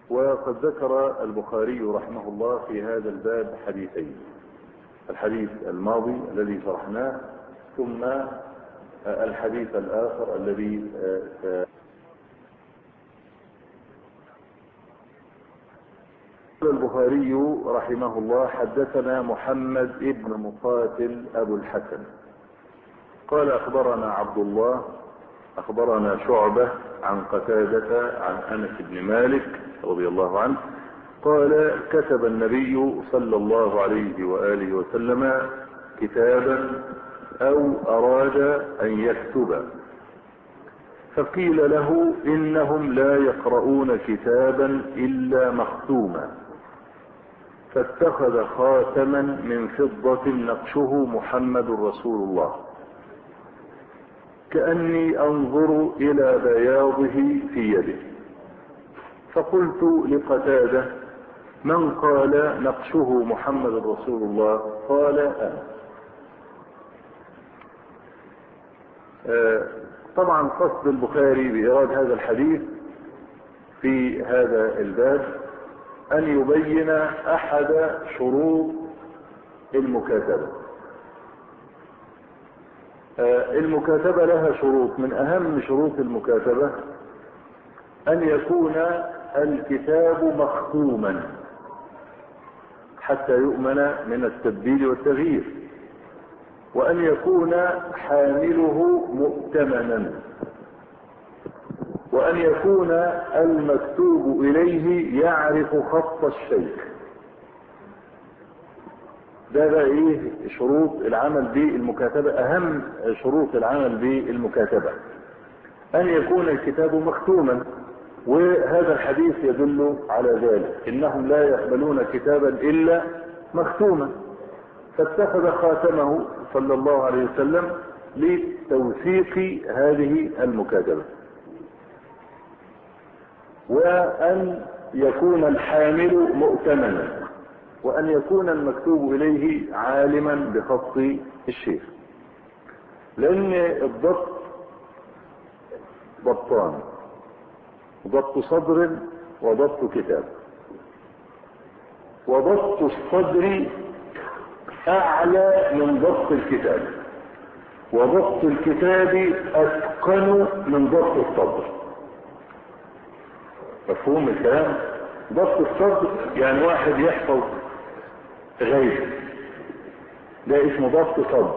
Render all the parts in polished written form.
وقد ذكر البخاري رحمه الله في هذا الباب حديثين: الحديث الماضي الذي شرحناه، ثم الحديث الآخر الذي البخاري رحمه الله: حدثنا محمد ابن مقاتل أبو الحسن قال أخبرنا عبد الله أخبرنا شعبة عن قتادة عن أنس بن مالك رضي الله عنه قال: كتب النبي صلى الله عليه وآله وسلم كتابا أو أراد أن يكتب، فقيل له: إنهم لا يقرؤون كتابا إلا مختوما، فاتخذ خاتما من فضة نقشه محمد رسول الله، كأني أنظر إلى بياضه في يده. فقلت لقتادة: من قال نقشه محمد رسول الله؟ قال: أنا. طبعا قصد البخاري بإيراد هذا الحديث في هذا الباب أن يبين أحد شروط المكاتبة. المكاتبة لها شروط، من أهم شروط المكاتبة أن يكون الكتاب مختوما حتى يؤمن من التبديل والتغيير، وأن يكون حامله مؤتمنا، وأن يكون المكتوب إليه يعرف خط الشيخ. ده بقى ايه شروط العمل بالمكاتبة، اهم شروط العمل بالمكاتبة ان يكون الكتاب مختوما، وهذا الحديث يدل على ذلك: انهم لا يقبلون كتابا الا مختوما. فاتخذ خاتمه صلى الله عليه وسلم لتوثيق هذه المكاتبة، وان يكون الحامل مؤتمنا، وأن يكون المكتوب إليه عالما بخط الشيخ. لأن الضبط ضبطان: ضبط صدر وضبط كتاب. وضبط الصدر أعلى من ضبط الكتاب، وضبط الكتاب أتقن من ضبط الصدر. مفهوم الكلام؟ ضبط الصدر يعني واحد يحفظ غيب، ده اسمه ضبط صدر.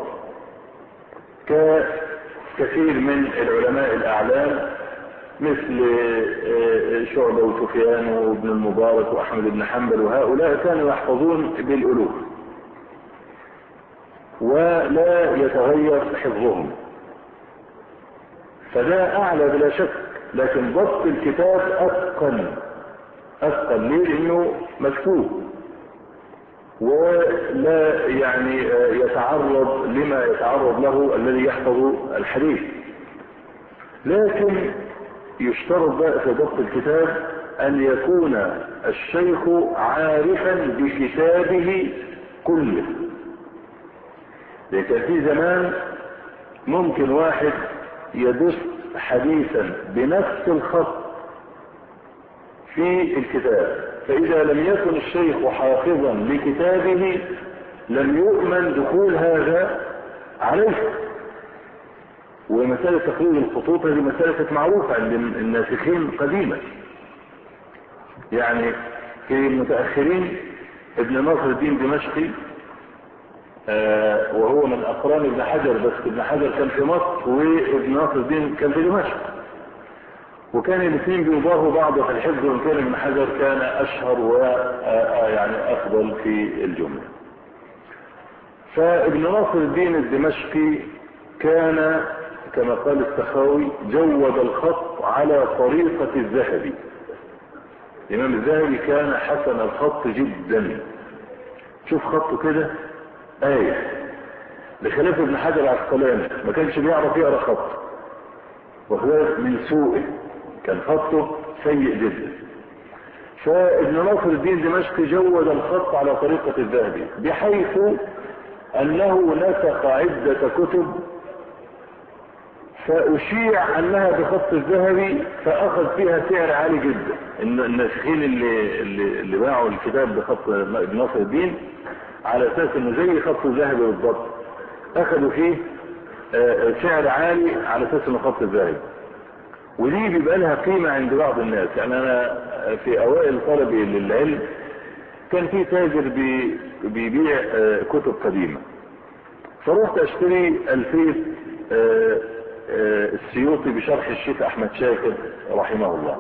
كثير من العلماء الأعلام مثل شعبة وسفيان وابن المبارك وأحمد بن حنبل، وهؤلاء كانوا يحفظون بالألوف ولا يتغير حفظهم، فده أعلى بلا شك. لكن ضبط الكتاب أتقن ليه؟ لأنه مكتوب ولا يعني يتعرض لما يتعرض له الذي يحفظ الحديث. لكن يشترط بقى في ضبط الكتاب أن يكون الشيخ عارفا بكتابه كله. لكن في زمان ممكن واحد يدس حديثا بنفس الخط في الكتاب، فإذا لم يكن الشيخ حافظا لكتابه لم يؤمن دخول هذا عليه. ومسألة تقليد الخطوط هذه مسألة معروفة عند الناسخين قديما. يعني في المتأخرين ابن ناصر الدين دمشقي وهو من أقران ابن حجر، بس ابن حجر كان في مصر وابن ناصر الدين كان في دمشق، وكان الاثنين بيضاهوا بعض في الحفظ، وان كان ابن حجر كان اشهر ويعني افضل في الجمله. فابن ناصر الدين الدمشقي كان كما قال السخاوي جود الخط على طريقة الذهبي. الامام الذهبي كان حسن الخط جدا، شوف خطه كده آية، بخلاف ابن حجر العسقلاني ما كانش بيعرف يقرا خط، وخلاف من سوءه كان خطه سيء جدا. فابن ناصر الدين دمشقي جود الخط على طريقة الذهبي، بحيث انه نسخ عدة كتب فأشيع أنها بخط الذهبي، فأخذ فيها سعر عالي جدا. الناسخين اللي باعوا الكتاب بخط ابن ناصر الدين على أساس أنه زي خط الذهبي بالضبط، أخذوا فيه سعر عالي على أساس أنه خط الذهبي. ودي بيبقى لها قيمة عند بعض الناس. يعني أنا في أوائل طلبي للعلم كان في تاجر بيبيع كتب قديمة، فرحت أشتري ألفية السيوطي بشرح الشيخ أحمد شاكر رحمه الله.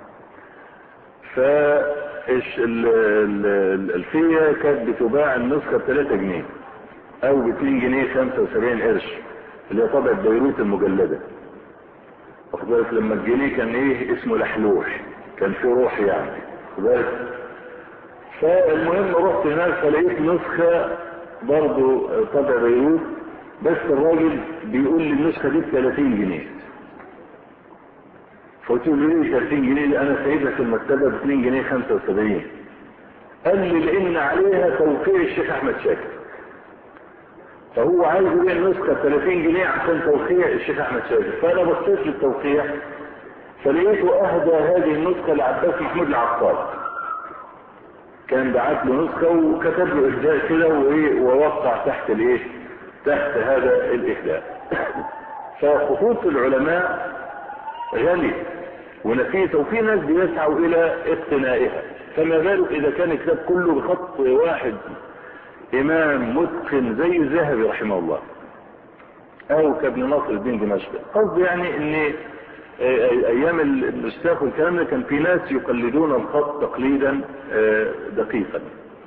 فالألفية كانت بتباع النسخة ب3 جنيه أو ب2 جنيه 75 قرش، اللي هي طبعة بيروت المجلدة. واخد بالك؟ لما الجنيه كان ايه اسمه لحلوح، كان فيه روح يعني. واخد بالك؟ فالمهم رحت هناك فلقيت نسخة برضو طبع بيروت، بس الراجل بيقول لي النسخة دي ب30 جنيه. فقلت له ليه 30 جنيه؟ انا سايبها في المكتبة ب2 جنيه 75. قال لي لان عليها توقيع الشيخ احمد شاكر، فهو عايز يبيع النسخة 30 جنيه عشان توقيع الشيخ احمد شاكر. فانا بصيت للتوقيع فلقيته اهدى هذه النسخة لعباس محمود العقاد، كان بعت له نسخة وكتب له اهداء كده ووقع تحت الايه، تحت هذا الاهداء. فخطوط العلماء غالية ونفيسة، وفي ناس بيسعوا الى اقتنائها، فما بالك اذا كان الكتاب كله بخط واحد امام متقن زي الذهبي رحمه الله او كابن ناصر الدين دمشقي. قصدي يعني ان ايام النساخ والكلام ده كان في ناس يقلدون الخط تقليدا دقيقا.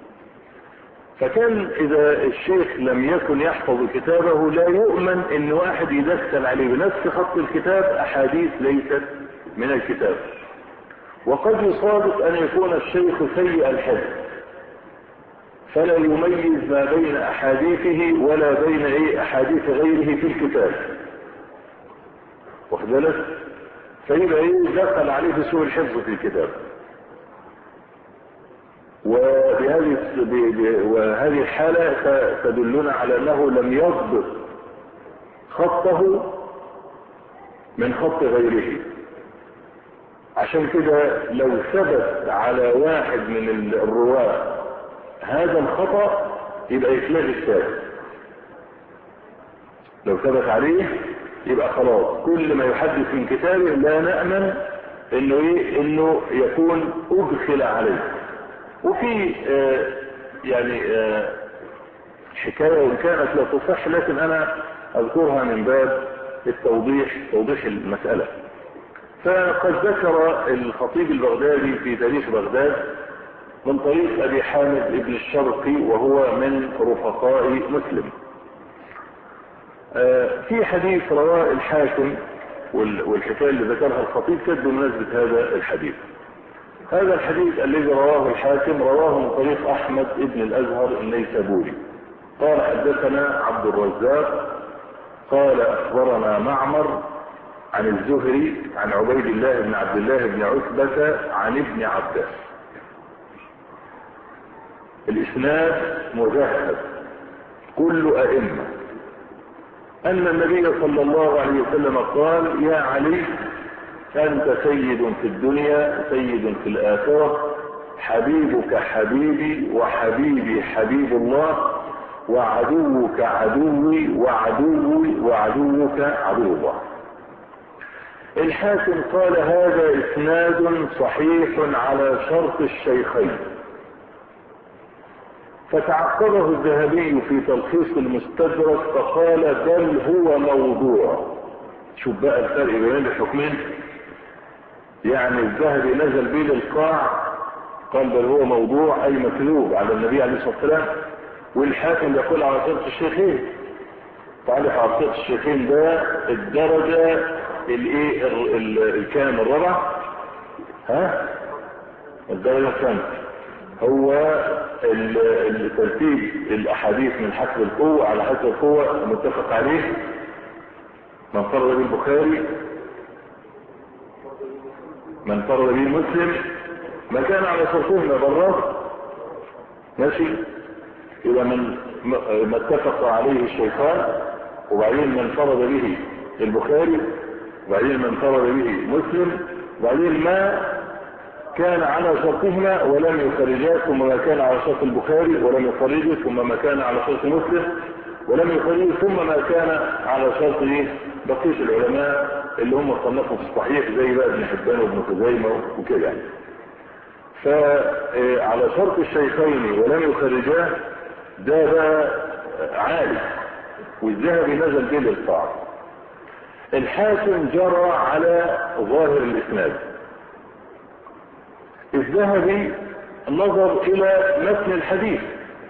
فكان اذا الشيخ لم يكن يحفظ كتابه لا يؤمن ان واحد يدخل عليه بنفس خط الكتاب احاديث ليست من الكتاب. وقد يصادف ان يكون الشيخ سيء الحفظ فلا يميز ما بين احاديثه ولا بين احاديث غيره في الكتاب. واخد بالك؟ فيبقى دخل عليه بسوء الحفظ في الكتاب. وهذه الحالة تدلنا على انه لم يضبط خطه من خط غيره. عشان كده لو ثبت على واحد من الرواة هذا الخطأ يبقى يتلغي الثابت. لو ثبت عليه يبقى خلاص كل ما يحدث من كتابه لا نأمن انه يكون ادخل عليه. وفي يعني حكاية وان كانت لا تصح لكن انا اذكرها من باب توضيح المسألة. فقد ذكر الخطيب البغدادي في تاريخ بغداد من طريق ابي حامد ابن الشرقي وهو من رفقاء مسلم في حديث رواه الحاكم، والحكاية اللي ذكرها الخطيب كانت بمناسبة هذا الحديث. هذا الحديث الذي رواه الحاكم رواه من طريق احمد ابن الازهر النيسابوري قال حدثنا عبد الرزاق قال اخبرنا معمر عن الزهري عن عبيد الله بن عبد الله بن عتبة عن ابن عباس. الاسناد مجهز كل ائمة ان النبي صلى الله عليه وسلم قال يا علي انت سيد في الدنيا سيد في الاخرة، حبيبك حبيبي وحبيبي حبيب الله، وعدوك عدوي وعدوي وعدوك عدو الله. الحاكم قال هذا اسناد صحيح على شرط الشيخين. فتعقبه الذهبي في تلخيص المستدرك فقال بل هو موضوع. شوف بقى الفرق بين الحكمين. يعني الذهبي نزل به للقاع قال بل هو موضوع اي مكذوب على النبي عليه الصلاة والسلام، والحاكم يقول على شرط الشيخين. تعرف على شرط الشيخين ده الدرجة الكام الرابع؟ الدرجة الخامسة هو الترتيب الاحاديث من حسب القوة على حسب القوة المتفق عليه. من فرد به البخاري من فرد به مسلم ما كان على شرطهما براد ماشي. إذا ما اتفق عليه الشيخان وبعدين من فرد به البخاري، وبعدين ما انفرد به مسلم، وبعدين ما كان على شرطهما ولم يخرجاه، ثم ما كان على شرط البخاري ولم يخرجه، ثم ما كان على شرط مسلم ولم يخرجه، ثم ما كان على شرط بقية العلماء اللي هم صنفوا في الصحيح زي بقى ابن حبان وابن خزيمة وكده يعني. فعلى شرط الشيخين ولم يخرجاه ده بقى عالي، والذهبي نزل به للصعب. الحاكم جرى على ظاهر الاسناد، الذهبي نظر الى متن الحديث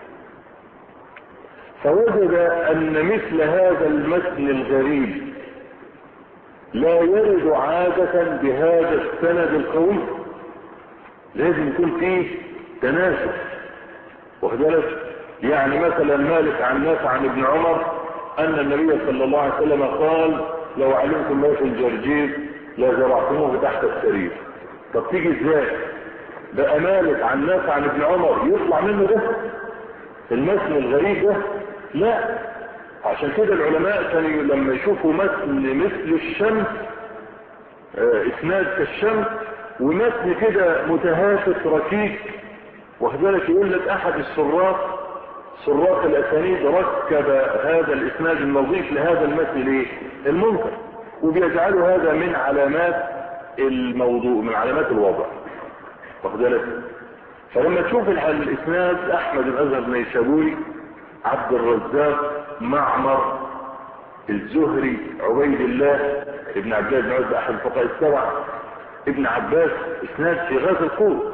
فوجد ان مثل هذا المتن الغريب لا يرد عادة بهذا السند القوي، لازم يكون فيه تناسب. وكذلك يعني مثلا مالك عن نافع عن ابن عمر ان النبي صلى الله عليه وسلم قال لو علمتم ما في الجرجير لزرعتموه تحت السرير. طب تيجي ازاي بقى مالك عن نافع عن ابن عمر يطلع منه ده المتن الغريب ده؟ لا. عشان كده العلماء كانوا لما يشوفوا متن مثل الشمس، اسناد كالشمس، ومتن كده متهافت ركيك، وكذلك يقول لك احد سراق الاسانيد ركب هذا الاسناد النظيف لهذا المتن ليه؟ المنكر، وبيجعلوا هذا من علامات الموضوع، من علامات الوضع، وكذلك. فلما تشوف الاسناد احمد الازهر النيسابوري، عبد الرزاق، معمر، الزهري، عبيد الله ابن عبد الله بن عتبة احد الفقهاء السبعة، ابن عباس، اسناد في غاية القوة.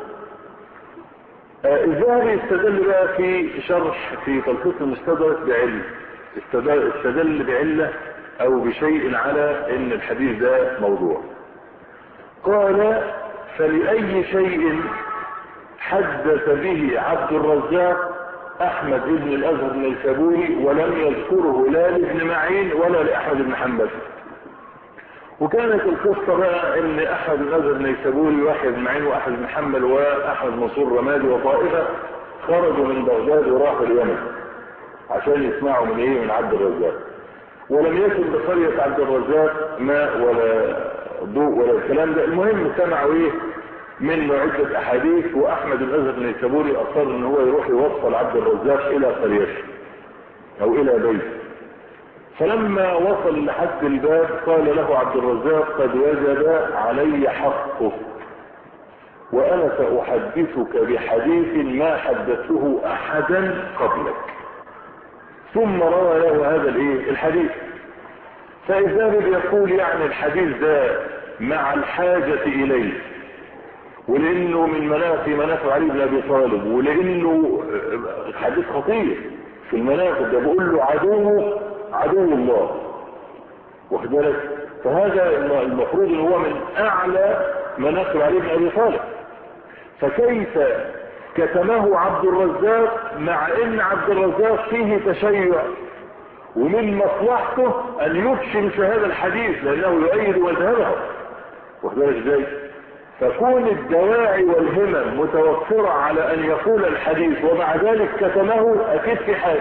الذهبي استدل بقى في شرح في تلخيص المستدرك بعلة، استدل بعلة او بشيء على ان الحديث ده موضوع. قال فلأي شيء حدث به عبد الرزاق احمد بن الازهر النيسابوري ولم يذكره لا لابن معين ولا لاحمد بن حنبل. وكانت القصه بقى ان احمد بن الازهر النيسابوري واحد بن معين واحمد بن حنبل واحمد منصور رمادي وطائفه خرجوا من بغداد وراحوا اليمن عشان يسمعوا من عبد الرزاق، ولم يكن بقريه عبد الرزاق ماء ولا ضوء ولا الكلام ده. المهم سمعوا منه عدة احاديث، واحمد الازهر النيسابوري اصر ان هو يروح يوصل عبد الرزاق الى قريته او الى بيته. فلما وصل لحد الباب قال له عبد الرزاق قد وجب علي حقك، وانا ساحدثك بحديث ما حدثته احدا قبلك. ثم روى له هذا الحديث. فاذا بيقول يعني الحديث ده مع الحاجة اليه، ولانه من مناقب علي بن ابي طالب، ولانه حديث خطير في المناقب ده، بقول له عدو الله، واخد بالك؟ فهذا المفروض ان هو من اعلى مناقب علي بن ابي طالب، فكيف كتمه عبد الرزاق مع ان عبد الرزاق فيه تشيع، ومن مصلحته ان يفشل هذا الحديث لانه يؤيد مذهبه، واخد بالك ازاي؟ فكون الدواعي والهمم متوفرة على ان يقول الحديث ومع ذلك كتمه اكيد في حاجة،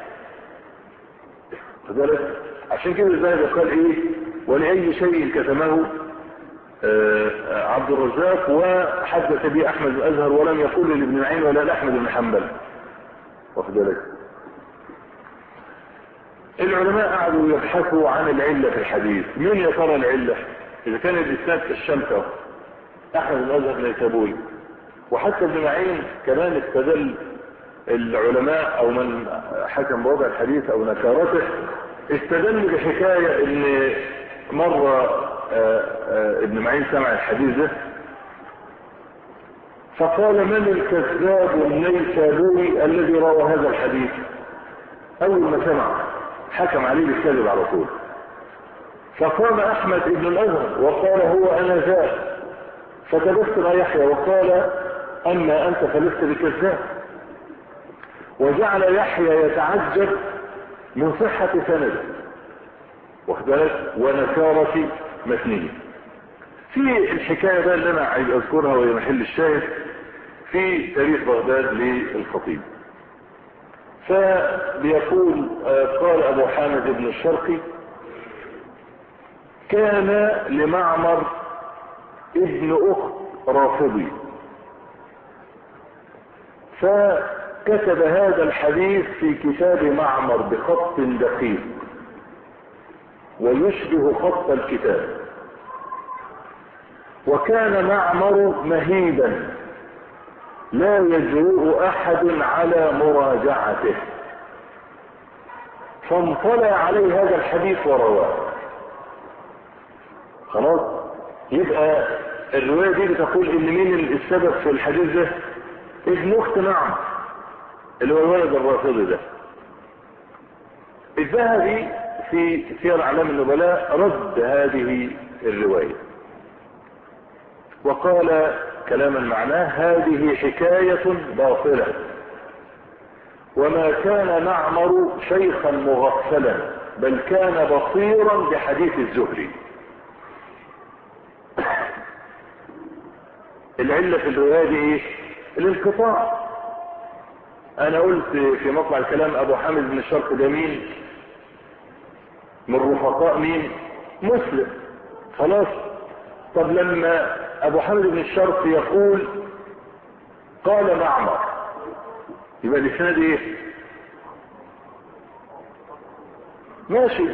فذلك عشان كده الذهبي قال ولأي شيء كتمه عبد الرزاق وحدث به احمد الازهر ولم يقول لابن معين ولا لاحمد بن حنبل، واخد بالك؟ العلماء قعدوا يبحثوا عن العلة في الحديث. مين يا ترى العلة؟ اذا كان الاسناد كالشمس احمد الازهر النيسابوري، وحتى ابن معين كمان استدل العلماء او من حكم بوضع الحديث او نكارته، استدل بحكاية ان مرة ابن معين سمع الحديث ده فقال من الكذاب النيسابوري الذي روى هذا الحديث؟ اول ما سمع حكم عليه بالكذب على طول. فقام احمد ابن الازهر وقال هو انا ذا، فتبسم يحيى وقال اما انت فلست بكذاب، وجعل يحيى يتعجب من صحة سنده، واخد بالك؟ ونكارة متنه. في الحكاية بقى اللي انا عايز اذكرها وهي محل الشاهد في تاريخ بغداد للخطيب، فبيقول قال ابو حامد بن الشرقي كان لمعمر ابن اخت رافضي، فكتب هذا الحديث في كتاب معمر بخط دقيق ويشبه خط الكتاب. وكان معمر مهيبا لا يجرؤ احد على مراجعته، فانطلع عليه هذا الحديث ورواه. خلاص، يبقى الرواية دي بتقول ان مين السبب في الحديث ده؟ ابن اخت معمر اللي هو الولد الرافضي ده. الذهبي في سير اعلام النبلاء رد هذه الرواية وقال كلاما معناه: هذه حكاية باطلة، وما كان معمر شيخا مغفلا، بل كان بصيرا بحديث الزهري. العلة في الرواية دي ايه؟ الانقطاع. انا قلت في مطلع الكلام ابو حامد بن الشرق ده مين؟ من رفقاء مين؟ مسلم. خلاص، طب لما ابو حامد بن الشرق يقول قال معمر، يبقى الاسناد ايه؟ ماشي،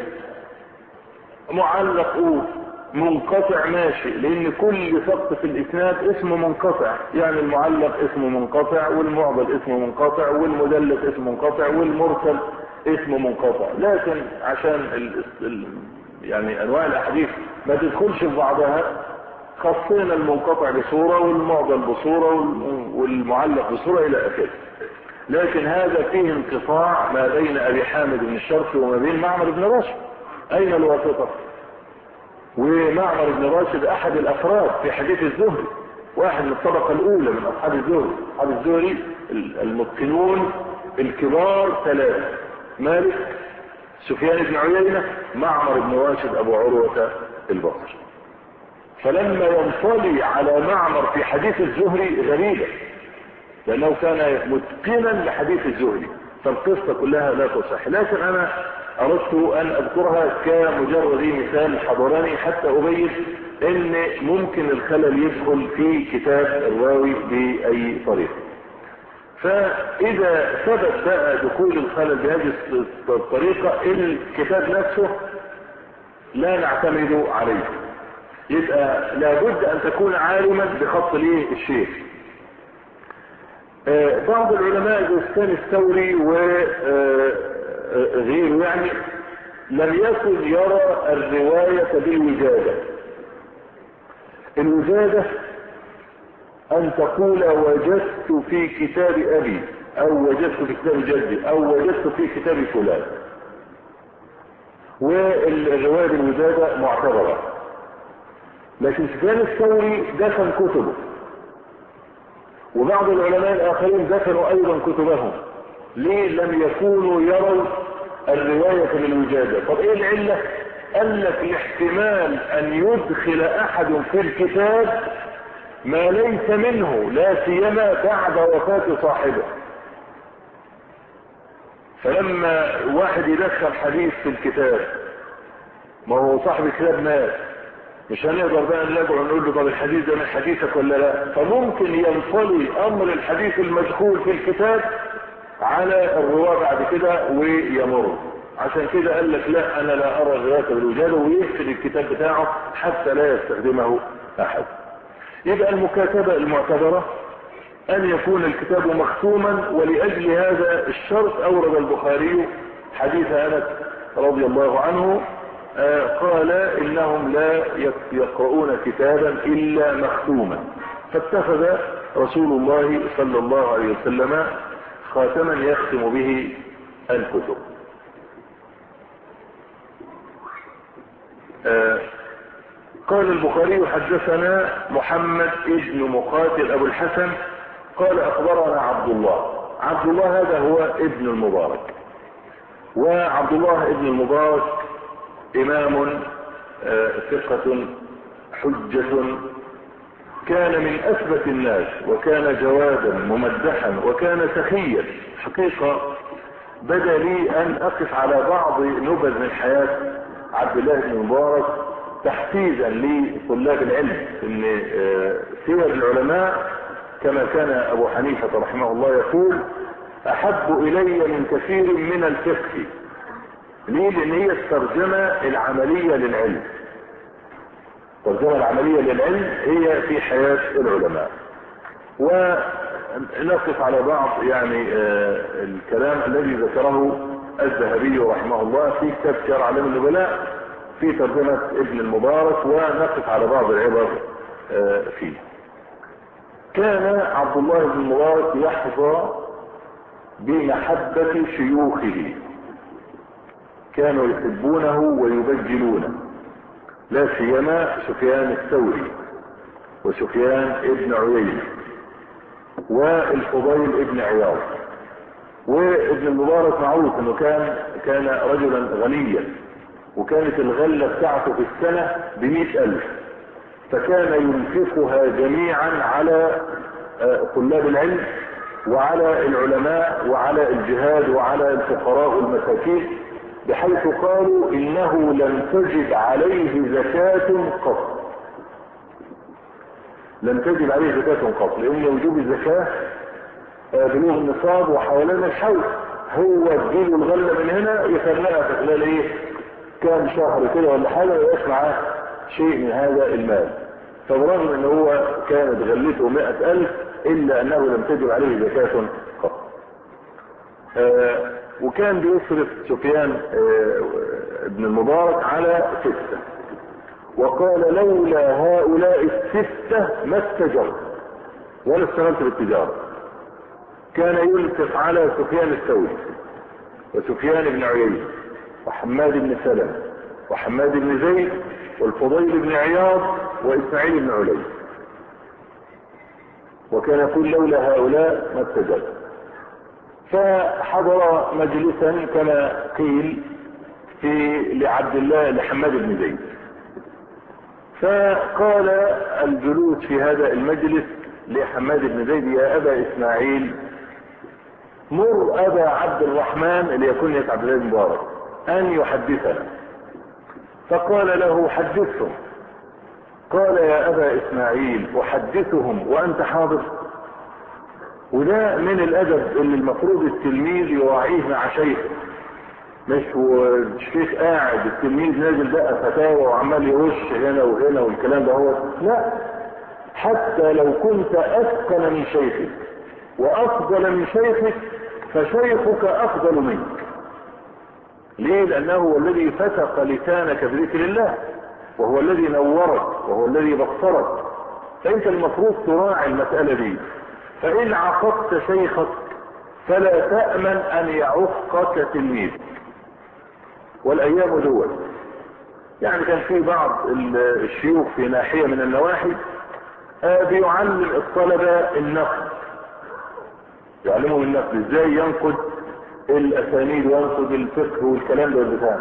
معلق منقطع ماشي، لان كل سقط في الاسناد اسمه منقطع، يعني المعلق اسمه منقطع، والمعضل اسمه منقطع، والمدلس اسمه منقطع، والمرسل اسمه منقطع. لكن عشان يعني انواع الاحاديث ما تدخلش في بعضها، خصينا المنقطع بصورة والمعضل بصورة والمعلق بصورة الى اخره. لكن هذا فيه انقطاع ما بين ابي حامد بن الشرق وما بين معمر بن راشد. اين الواسطة؟ ومعمر بن راشد احد الافراد في حديث الزهري، واحد من الطبقة الاولى من اصحاب الزهري. اصحاب الزهري المتقنون الكبار ثلاثة: مالك، سفيان بن عيينة، معمر بن راشد ابو عروة البصري. فلما ينطلي على معمر في حديث الزهري غريبة، لانه كان متقنا لحديث الزهري، فالقصة كلها لا تصح. لكن انا اردت ان اذكرها كمجرد مثال حضرني حتى ابين ان ممكن الخلل يدخل في كتاب الراوي باي طريقة. فاذا ثبت بقى دخول الخلل بهذه الطريقة، الكتاب نفسه لا نعتمد عليه. يبقى لابد ان تكون عالما بخط الشيخ. بعض العلماء زي سفيان الثوري وغيره يعني لم يكن يرى الرواية بالوجادة. الوجادة ان تقول وجدت في كتاب ابي، او وجدت في كتاب جدي، او وجدت في كتاب فلان. والرواية بالوجادة معتبرة. لكن سفيان الثوري دفن كتبه، وبعض العلماء الاخرين دفنوا ايضا كتبهم. ليه لم يكونوا يروا الرواية بالوجادة؟ طب ايه العلة؟ قال لك الاحتمال ان يدخل احد في الكتاب ما ليس منه، لا سيما بعد وفاة صاحبه. فلما واحد يدخل حديث في الكتاب، ما هو صاحب الكتاب مات، مش هنقدر بقى نراجع ونقول له طب الحديث ده من حديثك ولا لا. فممكن ينطلي امر الحديث المذكور في الكتاب على الرواه بعد كده ويمر. عشان كده قال لك لا، انا لا ارى الرواية بالوجادة، ويقفل الكتاب بتاعه حتى لا يستخدمه احد. يبقى المكاتبة المعتبرة ان يكون الكتاب مختوما، ولاجل هذا الشرط اورد البخاري حديث انس رضي الله عنه قال انهم لا يقرؤون كتابا الا مختوما، فاتخذ رسول الله صلى الله عليه وسلم خاتما يختم به الكتب. قال البخاري حدثنا محمد ابن مقاتل ابو الحسن قال اخبرنا عبد الله. عبد الله هذا هو ابن المبارك، وعبد الله ابن المبارك امام ثقة حجة، كان من اثبت الناس، وكان جوادا ممدحا، وكان سخيا. حقيقة بدا لي ان اقف على بعض نبذ من حياة عبد الله بن المبارك تحفيزا لطلاب العلم ان سير العلماء كما كان ابو حنيفة رحمه الله يقول احب الي من كثير من الفقه. ليه؟ لان هي الترجمة العملية للعلم. الترجمة العملية للعلم هي في حياة العلماء. ونقف على بعض يعني الكلام الذي ذكره الذهبي رحمه الله في كتاب سير أعلام النبلاء في ترجمة ابن المبارك، ونقف على بعض العبر فيه. كان عبد الله بن المبارك يحظى بمحبة شيوخه، كانوا يحبونه ويبجلونه، لا سيما سفيان الثوري وسفيان ابن عيينة والفضيل ابن عياض. وابن المبارك معروف انه كان رجلا غنيا، وكانت الغلة بتاعته في السنة ب100,000، فكان ينفقها جميعا على طلاب العلم وعلى العلماء وعلى الجهاد وعلى الفقراء والمساكين، بحيث قالوا انه لم تجب عليه زكاة قط. لم تجب عليه زكاة قط، لان وجوب الزكاة بلوغ النصاب وحوالين الحول، هو اديله الغلة من هنا يخليها في خلال كام شهر كده ولا حاجة ويعيش معاه شيء من هذا المال. فبرغم ان هو كانت غلته 100,000 الا انه لم تجب عليه زكاة قط. وكان بيصرف سفيان ابن المبارك على 6، وقال لولا هؤلاء 6 ما اتجرت ولا اشتغلت بالتجارة. كان ينفق على سفيان الثوري وسفيان بن عيينة وحماد بن سلمة وحماد بن زيد والفضيل بن عياض واسماعيل بن علي، وكان يقول لولا هؤلاء ما اتجرت. فحضر مجلسا كما قيل لعبد الله لحماد بن زيد، فقال الجلوس في هذا المجلس لحماد بن زيد يا ابا اسماعيل مر ابا عبد الرحمن اللي يكون عبد الله بن مبارك ان يحدثنا. فقال له حدثهم. قال يا ابا اسماعيل احدثهم وانت حاضر؟ وده من الادب اللي المفروض التلميذ يراعيه مع شيخه، مش والشيخ قاعد التلميذ نازل بقى فتاوى وعمال يرش هنا وهنا والكلام ده. هو لا، حتى لو كنت اتقن من شيخك وافضل من شيخك فشيخك افضل منك. ليه؟ لانه هو الذي فتق لسانك بذكر الله، وهو الذي نورك وهو الذي بصرك. فانت المفروض تراعي المسألة دي. فان عقدت شيخك فلا تأمن ان يعقك تلميذك. والايام دول يعني كان في بعض الشيوخ في ناحية من النواحي بيعلم الطلبة النقد، يعلمهم النقد ازاي ينقد الاسانيد وينقد الفقه والكلام ده والبتاع.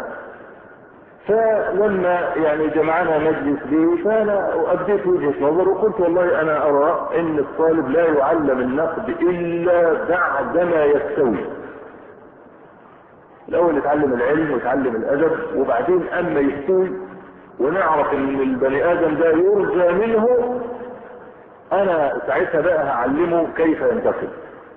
فلما يعني جمعنا مجلس به فانا ابديت وجهة نظر وقلت والله انا ارى ان الطالب لا يعلم النقد الا بعدما يستوي. الاول يتعلم العلم ويتعلم الادب، وبعدين اما يستوي ونعرف ان البني ادم ده يرجى منه، انا ساعتها بقى هعلمه كيف ينتقد.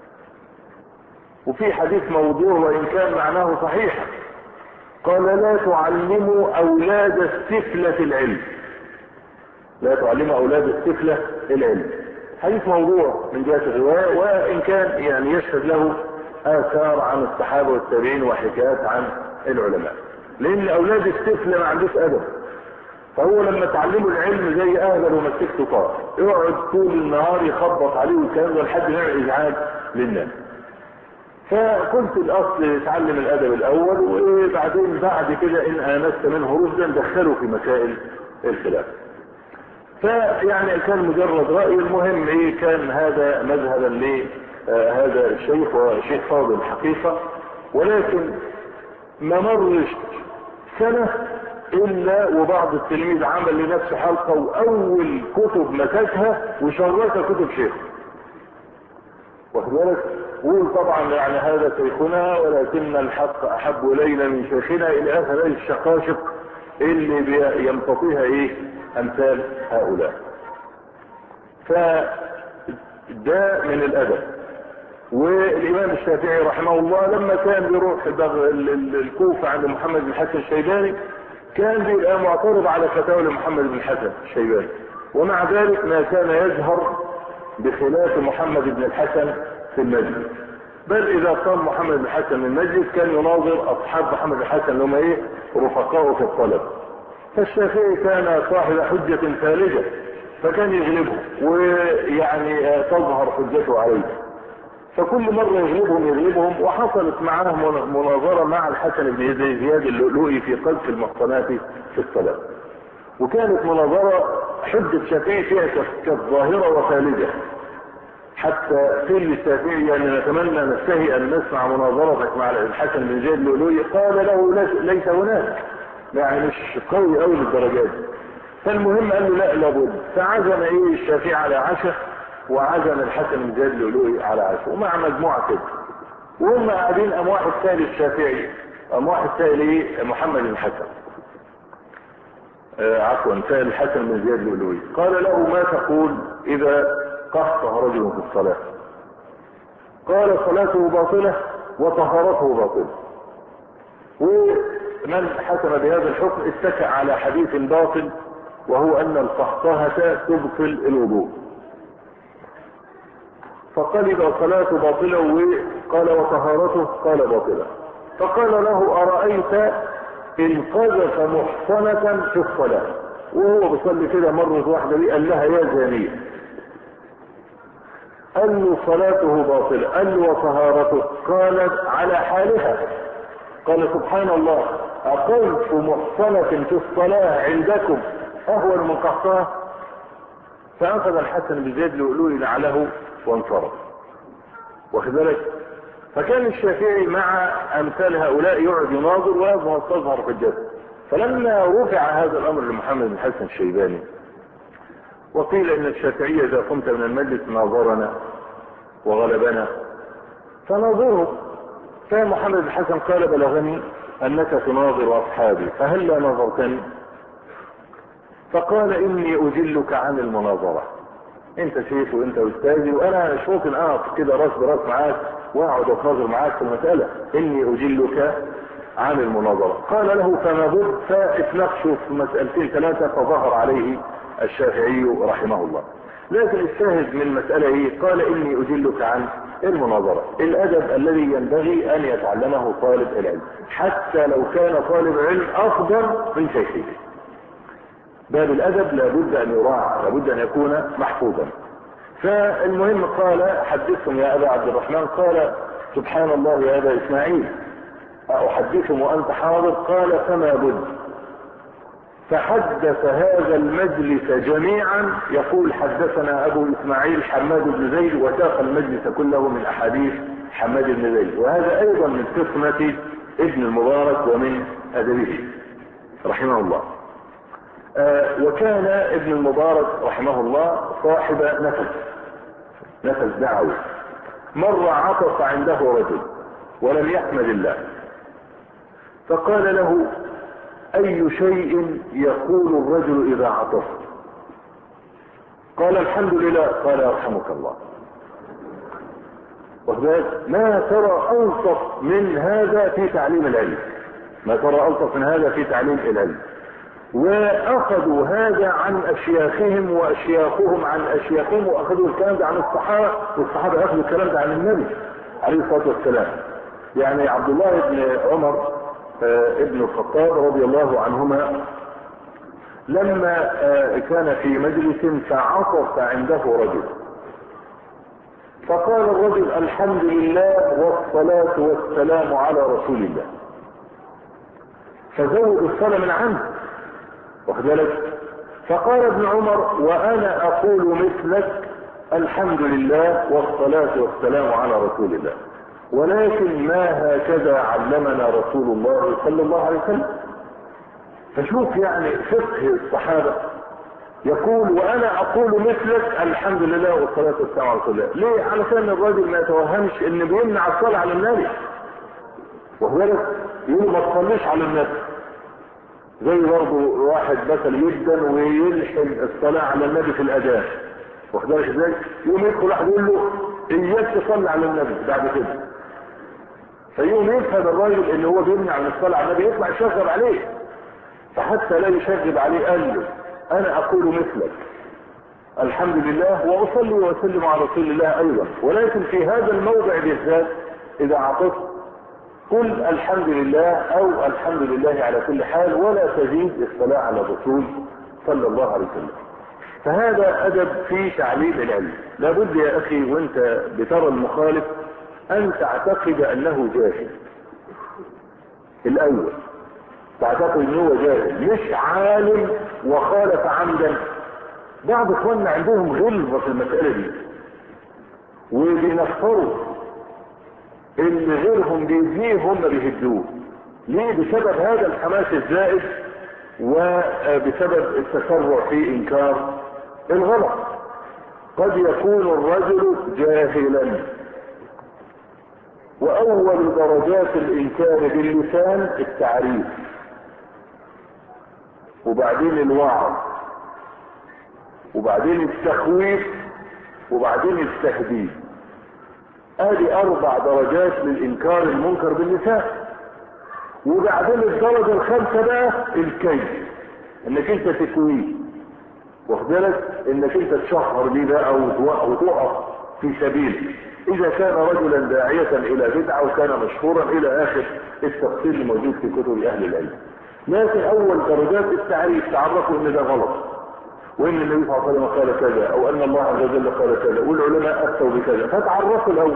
وفي حديث موضوع وان كان معناه صحيحا، قال لا تعلموا اولاد السفلة العلم. لا تعلموا اولاد السفلة العلم. حديث موضوع من جهة الرواية، وان كان يعني يشهد له آثار عن الصحابة والتابعين وحكايات عن العلماء. لان اولاد السفلة ما عندوش ادب، فهو لما تعلموا العلم زي اهبل ومسكته طار، يقعد طول النهار يخبط عليه والكلام ده لحد ما يعمل ازعاج للناس. فكنت الاصل يتعلم الادب الاول، وبعدين بعد كده ان انست منه رشدا دخله في مسائل الخلاف. فيعني كان مجرد رأي. المهم كان هذا مذهبا لهذا الشيخ، وشيخ فاضل الحقيقة، ولكن ما مرش سنة الا وبعض التلميذ عمل لنفسه حلقة واول كتب مسكها وشركها كتب شيخ. واخد بالك؟ قول طبعا يعني هذا شيخنا ولكن الحق احب الينا من شيخنا الى اخر الشقاشق اللي يمتطيها ايه امثال هؤلاء. فده من الادب. والامام الشافعي رحمه الله لما كان بيروح الكوفة عند محمد بن الحسن الشيباني كان بيبقى معترض على فتاوى محمد بن الحسن الشيباني، ومع ذلك ما كان يجهر بخلاف محمد بن الحسن في المجلس، بل اذا قام محمد بن الحسن من المجلس كان يناظر اصحاب محمد بن الحسن اللي هم ايه رفقائه في الطلب. فالشافعي كان صاحب حجة ثالثة فكان يغلبهم ويعني تظهر حجته عليه، فكل مرة يغلبهم. وحصلت معاه مناظرة مع الحسن بن زياد اللؤلؤي في قذف المحصنات في الطلب، وكانت مناظرة حجة الشافعي فيها كالظاهرة وخالدة، حتى قيل للشافعي يعني نتمنى نستهي ان نسمع مناظرتك مع الحسن بن زياد اللؤلؤي، قال له ليس هناك، يعني مش قوي قوي للدرجات. فالمهم قال له لا لابد، فعزم الشافعي على عشاء وعزم الحسن بن زياد اللؤلؤي على عشاء ومع مجموعة كده، وهم قاعدين قام واحد سائل الشافعي، قام واحد سائل محمد بن الحسن سائل الحسن بن زياد اللؤلؤي، قال له ما تقول اذا قهقه رجل في الصلاة؟ قال صلاته باطلة وطهارته باطلة. ومن حكم بهذا الحكم اتكأ على حديث باطل وهو ان القهقهة تبطل الوضوء، فقال يبقى صلاته باطلة، وقال وطهارته قال باطلة. فقال له أرأيت إن قذف محصنة في الصلاة وهو بيصلي كده مرة واحدة دي قال لها يا زانية، قال له صلاته باطلة، قال له وطهارته؟ قالت على حالها. قال سبحان الله، أقذف محصنة في الصلاة عندكم أهون من قهقهة؟ فأخذ الحسن بن زياد اللؤلؤي نعله وانصرف، واخد بالك؟ فكان الشافعي مع امثال هؤلاء يقعد يناظر وتظهر حجته. فلما رفع هذا الامر لمحمد بن الحسن الشيباني وقيل ان الشافعي اذا قمت من المجلس ناظرنا وغلبنا فناظره، فمحمد بن الحسن قال بلغني انك تناظر اصحابي فهلا ناظرتني؟ فقال اني اجلك عن المناظرة، انت شيخ وانت استاذي وانا مش ممكن اقف كده راس براس معاك واقعد اتناظر معاك في المسألة، اني اجلك عن المناظرة. قال له فما بد، فاتناقشوا في مسألتين ثلاثة فظهر عليه الشافعي رحمه الله. لكن الشاهد من المسألة ايه؟ قال اني اجلك عن المناظرة، الادب الذي ينبغي ان يتعلمه طالب العلم حتى لو كان طالب علم افضل من شيخه. باب الادب لابد ان يراعى، لابد ان يكون محفوظا. فالمهم قال حدثهم يا ابا عبد الرحمن، قال سبحان الله يا ابا اسماعيل احدثهم وانت حاضر؟ قال فما بد. فحدث هذا المجلس جميعا يقول حدثنا ابو اسماعيل حماد بن زيد، وساق المجلس كله من احاديث حماد بن زيد، وهذا ايضا من قسمة ابن المبارك ومن ادبه رحمه الله. وكان ابن المبارك رحمه الله صاحب نفس دعوي. مر عطس عنده رجل ولم يحمد الله، فقال له اي شيء يقول الرجل اذا عطس؟ قال الحمد لله. قال يرحمك الله. ما ترى الطف من هذا في تعليم العلم، ما ترى الطف من هذا في تعليم العلم. واخذوا هذا عن اشياخهم واشياخهم عن اشياخهم، واخذوا الكلام ده عن الصحابه، والصحابه اخذوا الكلام ده عن النبي عليه الصلاه والسلام. يعني عبد الله بن عمر ابن الخطاب رضي الله عنهما لما كان في مجلس فعطس عنده رجل، فقال الرجل الحمد لله والصلاه والسلام على رسول الله، فزود الصلاه من عنده، واخد بالك؟ فقال ابن عمر وانا اقول مثلك الحمد لله والصلاة والسلام على رسول الله، ولكن ما هكذا علمنا رسول الله صلى الله عليه وسلم. فشوف يعني فقه الصحابة، يقول وانا اقول مثلك الحمد لله والصلاة والسلام على رسول الله. ليه؟ علشان الراجل ما يتوهمش ان بيمنع الصلاة على النبي، واخد بالك؟ يقول ما تصليش على النبي، زي برضه واحد مثلا جدا ويلحم الصلاة على النبي في الأذان، واخد بالك ازاي؟ يقوم يدخل واحد يقول له إياك تصلي على النبي بعد كده، فيقوم يفهم الراجل ان هو بيمنع عن الصلاة على النبي، يطلع يشغب عليه، فحتى لا يشغب عليه قال له انا اقول مثلك الحمد لله واصلي واسلم على رسول الله ايضا، ولكن في هذا الموضع بالذات اذا عطست قل الحمد لله او الحمد لله على كل حال، ولا تزيد الصلاة على الرسول صلى الله عليه وسلم. فهذا ادب في تعليم العلم. لابد يا اخي وانت بترى المخالف ان تعتقد انه جاهل الاول، تعتقد انه هو جاهل مش عالم وخالف عمدا. بعض اخواننا عندهم غلظة في المسألة دي وبينفروا اللي غيرهم بيزيه هم بيهدوه. ليه؟ بسبب هذا الحماس الزائد وبسبب التسرع في انكار الغلط. قد يكون الرجل جاهلا، واول درجات الانكار باللسان التعريف، وبعدين الوعظ، وبعدين التخويف، وبعدين التهديد. ادي 4 درجات للانكار المنكر باللسان. وبعدين الدرجة الخامسة بقى الكيد، انك انت تكويه، واخد بالك، انك انت تشهر بيه بقى وتقف في سبيله. اذا كان رجلا داعية الى بدعة وكان مشهورا الى اخر التفصيل الموجود في كتب اهل العلم. لكن اول درجات التعريف، تعرفوا ان ده غلط، وان النبي صلى الله عليه وسلم قال كذا، او ان الله عز وجل قال كذا، والعلماء افتوا بكذا، فتعرفوا الاول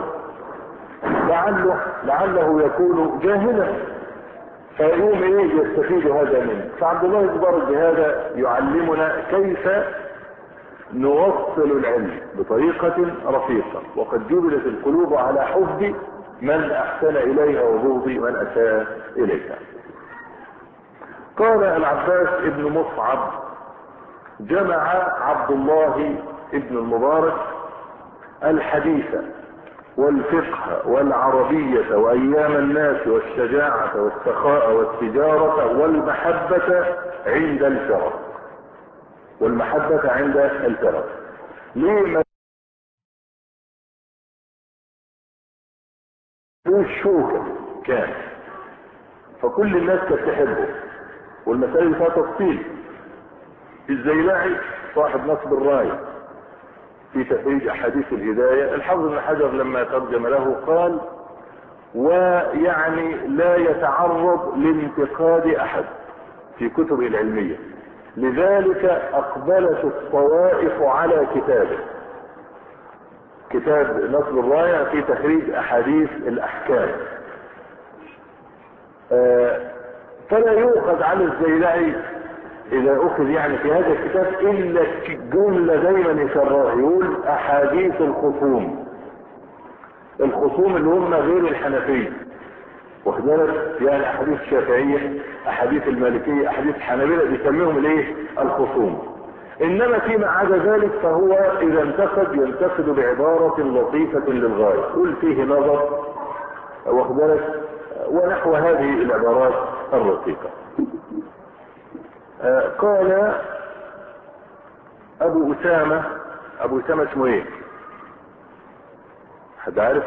لعله يكون جاهلا، فيقوم يستفيد هذا منه. فعبد الله البارك بهذا يعلمنا كيف نوصل العلم بطريقة رفيقة، وقد جبلت القلوب على حب من احسن اليها وبغض من اساء اليها. قال العباس ابن مصعب: جمع عبد الله ابن المبارك الحديث والفقه والعربية وايام الناس والشجاعة والسخاء والتجارة والمحبة عند الفرق. والمحبة عند الفرق. ليه؟ الشوكة كان، فكل الناس كانت تحبه، والمسائل فيها تفصيل. الزيلعي صاحب نصب الراية في تخريج احاديث الهداية، الحافظ ابن حجر لما ترجم له قال: ويعني لا يتعرض لانتقاد احد في كتبه العلمية، لذلك اقبلت الطوائف على كتابه، كتاب نصب الراية في تخريج احاديث الاحكام. فلا يؤخذ على الزيلعي اذا اخذ يعني في هذا الكتاب الا جملة دايما يكررها، يقول احاديث الخصوم اللي هم غير الحنفية، واخد بالك، يعني احاديث الشافعية، احاديث المالكية، احاديث الحنابلة، بيسميهم الايه؟ الخصوم. انما فيما عدا ذلك فهو اذا ينتقد بعبارة لطيفة للغاية، قل فيه نظر، واخد بالك، ونحو هذه العبارات الرقيقة. قال ابو اسامة اسمه ايه؟ حد عارف؟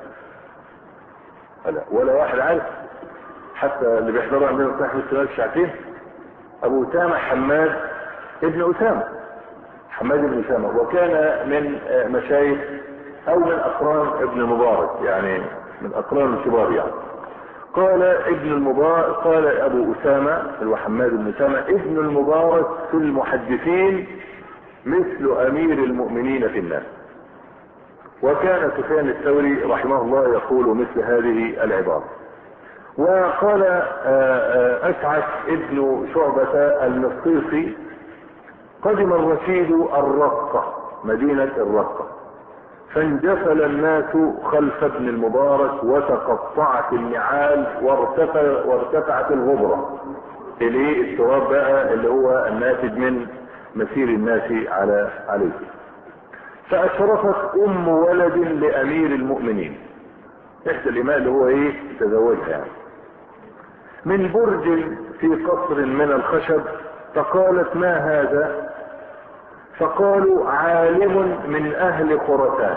لا، ولا واحد عارف، حتى اللي بيحضروا عندنا صاحب السؤال الشعبي. ابو اسامة حماد ابن اسامة، وكان من مشايخ او من اقران ابن المبارك، يعني من اقران الكبار يعني. قال ابن المبارك، قال ابو اسامة وحماد بن اسامة ابن المبارك في المحدثين مثل امير المؤمنين في الناس. وكان سفيان الثوري رحمه الله يقول مثل هذه العبارة. وقال اشعث ابن شعبة المصيصي: قدم الرشيد الرقة، مدينة الرقة، فانجفل الناس خلف ابن المبارك وتقطعت النعال وارتفعت الغبرة، اللي التراب بقى اللي هو الناتج من مسير الناس عليه. فاشرفت ام ولد لامير المؤمنين، احدى الاماء اللي هو تزوجها يعني. من برج في قصر من الخشب، فقالت: ما هذا؟ فقالوا: عالم من اهل خراسان.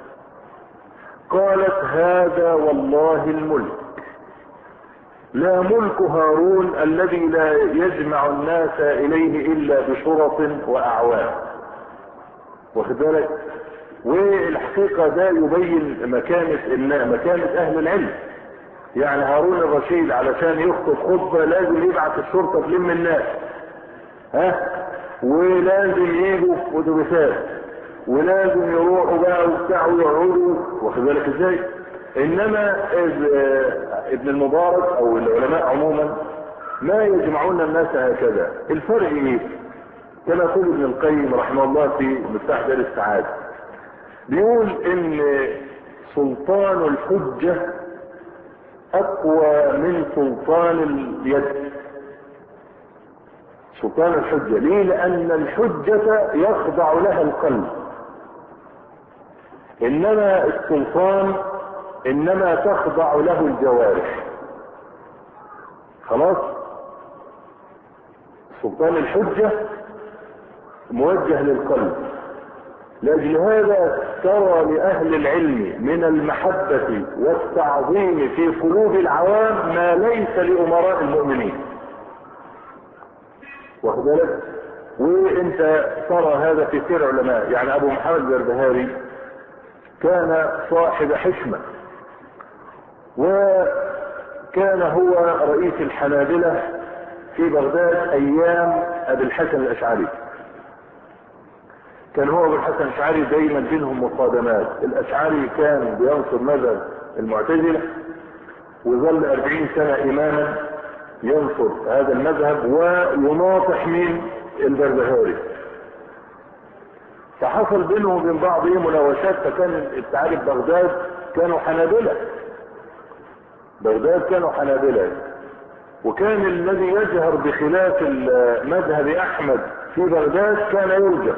قالت: هذا والله الملك، لا ملك هارون الذي لا يجمع الناس اليه الا بشرط واعوان. واخد بالك؟ والحقيقة ده يبين مكانة اهل العلم. يعني هارون الرشيد علشان يخطب خطبة لازم يبعث الشرطة تلم الناس، ولازم يجوا اتوبيسات، ولازم يروحوا بقى وبتاع ويقعدوا. واخد بالك ازاي؟ انما ابن المبارك او العلماء عموما ما يجمعون الناس هكذا. الفرق ايه؟ كما يقول ابن القيم رحمه الله في مفتاح دار السعادة، بيقول ان سلطان الحجة اقوى من سلطان اليد. سلطان الحجة ليه؟ لان الحجة يخضع لها القلب، انما السلطان انما تخضع له الجوارح. خلاص؟ سلطان الحجة موجه للقلب. لاجل هذا ترى لأهل العلم من المحبة والتعظيم في قلوب العوام ما ليس لأمراء المؤمنين. واخد بالك؟ وانت ترى هذا في سير علماء. يعني ابو محمد البربهاري كان صاحب حشمة، وكان هو رئيس الحنابلة في بغداد ايام ابي الحسن الاشعري. كان هو ابو الحسن الاشعري دايما بينهم مصادمات. الاشعري كان بينصر مذهب المعتزلة، وظل 40 سنة اماما ينصر هذا المذهب ويناطح من البربهاري. فحصل بينه وبين بعض مناوشات. فكان التعارف بغداد كانوا حنابلة، بغداد كانوا حنابلة، وكان الذي يجهر بخلاف مذهب احمد في بغداد كان يرجع.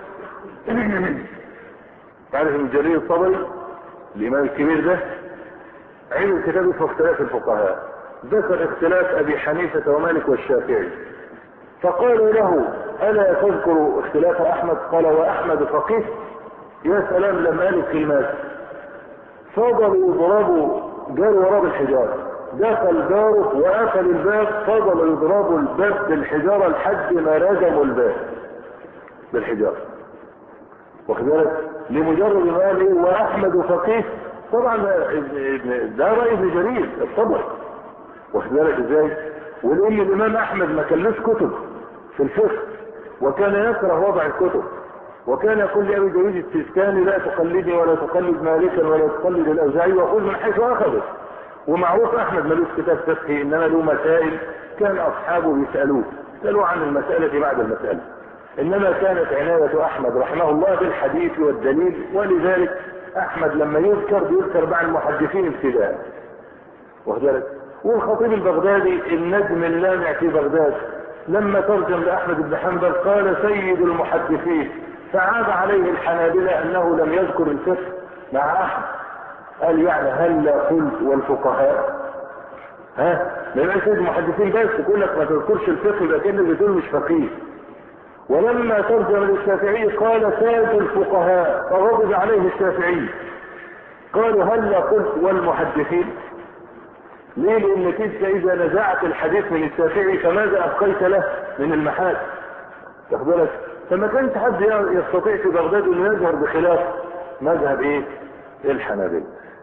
تعرف ابن جرير الطبري الامام الكبير ده عمل كتاب اسمه اختلاف الفقهاء، ذكر اختلاف ابي حنيفة ومالك والشافعي، فقالوا له: الا تذكر اختلاف احمد؟ قال: واحمد فقيه؟ يا سلام، لم الف كلمات. فضلوا يضربوا، جاروا وراه بالحجاره، دخل داره وقفل الباب، فضلوا يضربوا الباب بالحجاره لحد ما رجموا الباب بالحجاره. واخد بالك؟ لمجرد ما قال ايه؟ واحمد فقيه. طبعا ده راي ابن جرير الطبري. واخد بالك ازاي؟ ولان الامام احمد ما كانلوش كتب في الفقه، وكان يكره وضع الكتب، وكان يقول لابي جرير السيستاني: لا تقلدني ولا تقلد مالكا ولا تقلد الاوزاعي، وخذ من حيث اخذه. ومعروف احمد ملوش كتاب فقهي، انما له مسائل كان اصحابه يسالوه عن المساله بعد المساله. انما كانت عناية احمد رحمه الله بالحديث والدليل، ولذلك احمد لما يذكر مع المحدثين ابتداء. واخد بالك؟ والخطيب البغدادي النجم اللامع في بغداد لما ترجم لاحمد بن حنبل قال: سيد المحدثين. فعاب عليه الحنابلة انه لم يذكر الفقه مع احمد. قال: يعني هل لا قلت والفقهاء؟ ما يبقى سيد المحدثين بس تقول لك ما تذكرش الفقه، يبقى كانك بتقول مش فقيه. ولما ترجم للشافعي قال: ساد الفقهاء، فغضب عليه الشافعي. قالوا: هل لا قلت والمحدثين؟ ليه؟ لانك انت اذا نزعت الحديث من الشافعي فماذا ابقيت له من المحال؟ تاخد بالك؟ فما كانش حد يستطيع في بغداد انه يظهر بخلاف مذهب الحنابلة.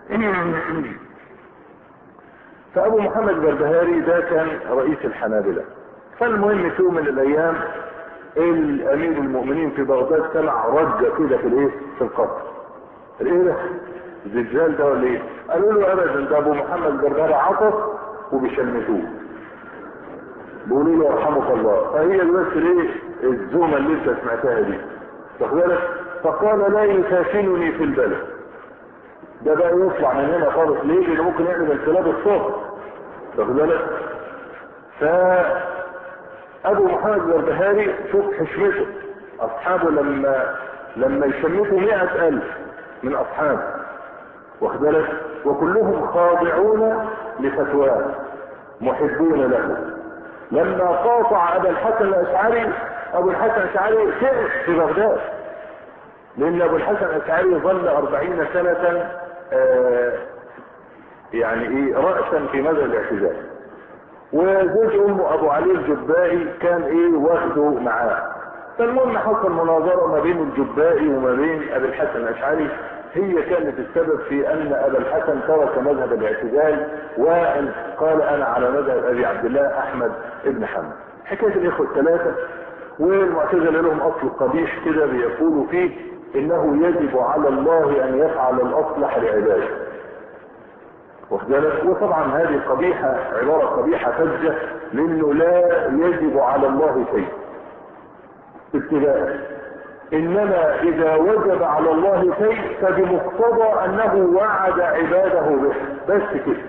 فابو محمد البربهاري ده كان رئيس الحنابلة. فالمهم في يوم من الايام الامير المؤمنين في بغداد سمع رجة كده في القصر. ايه ده؟ الزلزال ده ولا ايه؟ قالوا له: ابدا، ده ابو محمد البربهاري عطس وبيشمسوه، بيقولوا له: يرحمك الله. فهي بس ليه الزومه اللي انت سمعتها دي؟ واخد بالك؟ فقال: لا يسافنني في البلد. ده بقى يطلع من هنا خالص. ليه؟ لانه ممكن يعمل انقلاب الصوت. واخد بالك؟ ابو محمد البربهاري شوف حشمته، اصحابه لما يشمتوا 100,000 من اصحابه. واخد بالك؟ وكلهم خاضعون لفتواه. محبون له. لما قاطع ابا الحسن الاشعري، ابو الحسن الاشعري سئل في بغداد، لان ابو الحسن الاشعري ظل 40 سنة يعني ايه رأسا في مذهب الاعتزال، وزوج امه ابو علي الجبائي كان ايه واخده معاه. فالمهم حصل مناظرة ما بين الجبائي وما بين ابي الحسن الاشعري، هي كانت السبب في ان ابا الحسن ترك مذهب الاعتزال وقال انا على مذهب ابي عبد الله احمد ابن حنبل. حكايه الاخوه الثلاثه، والمعتزله لهم اصل قبيح كده بيقولوا فيه انه يجب على الله ان يفعل الاصلح لعباده. وطبعا هذه قبيحه، عباره قبيحه فجه، لانه لا يجب على الله شيء ابتداء، انما اذا وجب على الله شيء فبمقتضى انه وعد عباده به، بس كده.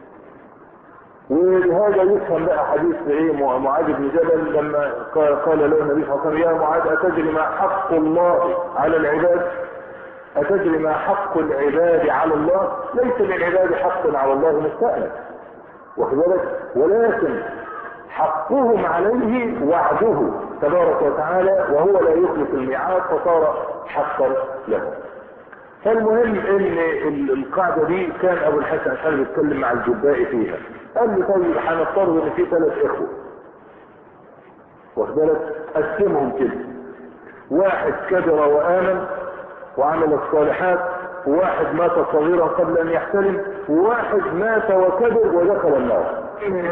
ولهذا يفهم بقى حديث ايه معاذ بن جبل لما قال له النبي صلى الله عليه وسلم يا معاذ اتدري ما حق الله على العباد؟ اتدري ما حق العباد على الله؟ ليس للعباد حق على الله مستأنف، واخد بالك، ولكن حقهم عليه وعده تبارك وتعالى، وهو لا يخلف الميعاد فصار حقا له. فالمهم ان القاعدة دي كان ابو الحسن الاشعري بيتكلم مع الجبائي فيها، قال لي طيب هنفترض ان في 3 اخوة، واخد بالك، قسمهم كده، واحد كبر وآمن وعمل الصالحات، وواحد مات صغيرا قبل ان يحتلم، وواحد مات وكبر ودخل النار.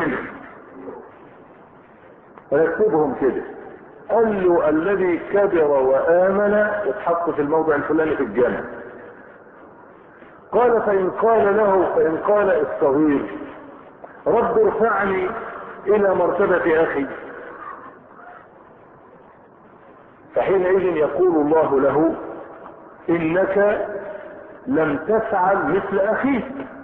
رتبهم كده، قال له الذي كبر وآمن يتحط في الموضع الفلاني في الجنة. قال فإن قال الصغير رب ارفعني إلى مرتبة أخي، فحينئذ يقول الله له إنك لم تفعل مثل أخيك،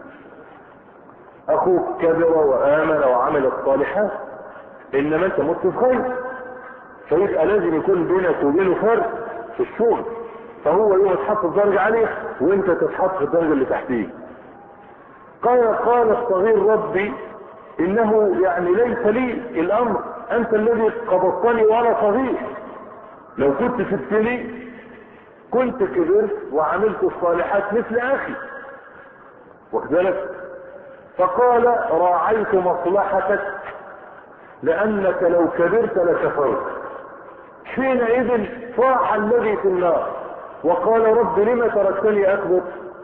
أخوك كبر وآمن وعمل الصالحات، إنما أنت مت بخير، فيبقى لازم يكون بينك وبينه فرق في الشغل، فهو يوم تحط الدرجة عليه وانت تتحط في الدرجة اللي تحتيه. قال الصغير ربي انه يعني ليس لي الامر، انت الذي قبضتني وانا صغير، لو كنت سبتني كنت كبرت وعملت الصالحات مثل اخي، واخد بالك. فقال راعيت مصلحتك لانك لو كبرت لكفرت. حينئذ صاح الذي في النار وقال رب لما تركتني اكبر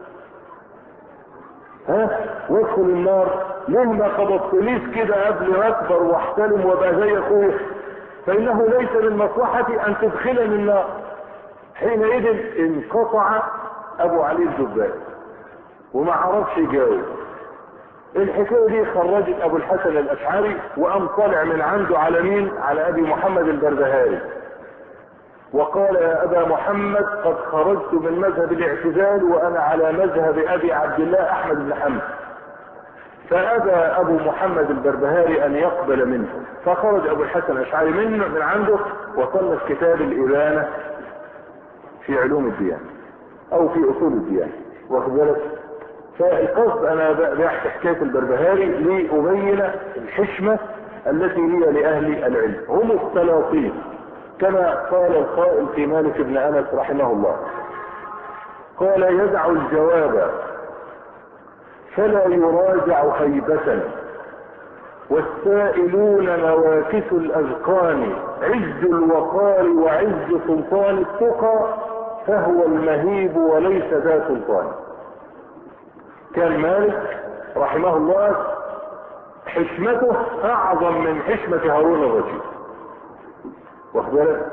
وادخل النار، ليه ما قبضتنيش كده قبل اكبر واحتلم وابقى زي اخويا؟ فانه ليس من مصلحتي ان تدخلني النار. حينئذ انقطع ابو علي الجبائي وما عرفش يجاوب. الحكايه دي خرجت ابو الحسن الاشعري وقام طالع من عنده على مين؟ على ابي محمد البربهاري، وقال يا ابا محمد قد خرجت من مذهب الاعتزال وانا على مذهب ابي عبد الله احمد بن حنبل. فابى ابو محمد البربهاري ان يقبل منه، فخرج ابو الحسن الاشعري من عنده وصنف كتاب الابانه في علوم الديانه او في اصول الديانه، واخد بالك. فالقصد انا بحكي حكايه البربهاري لابين الحشمه التي هي لاهل العلم، هم السلاطين كما قال القائل في مالك بن انس رحمه الله، قال يدع الجواب فلا يراجع خيبة، والسائلون نواكس الاذقان، عز الوقار وعز سلطان التقى، فهو المهيب وليس ذا سلطان. كان مالك رحمه الله حشمته اعظم من حشمة هارون الرشيد، واخد بالك.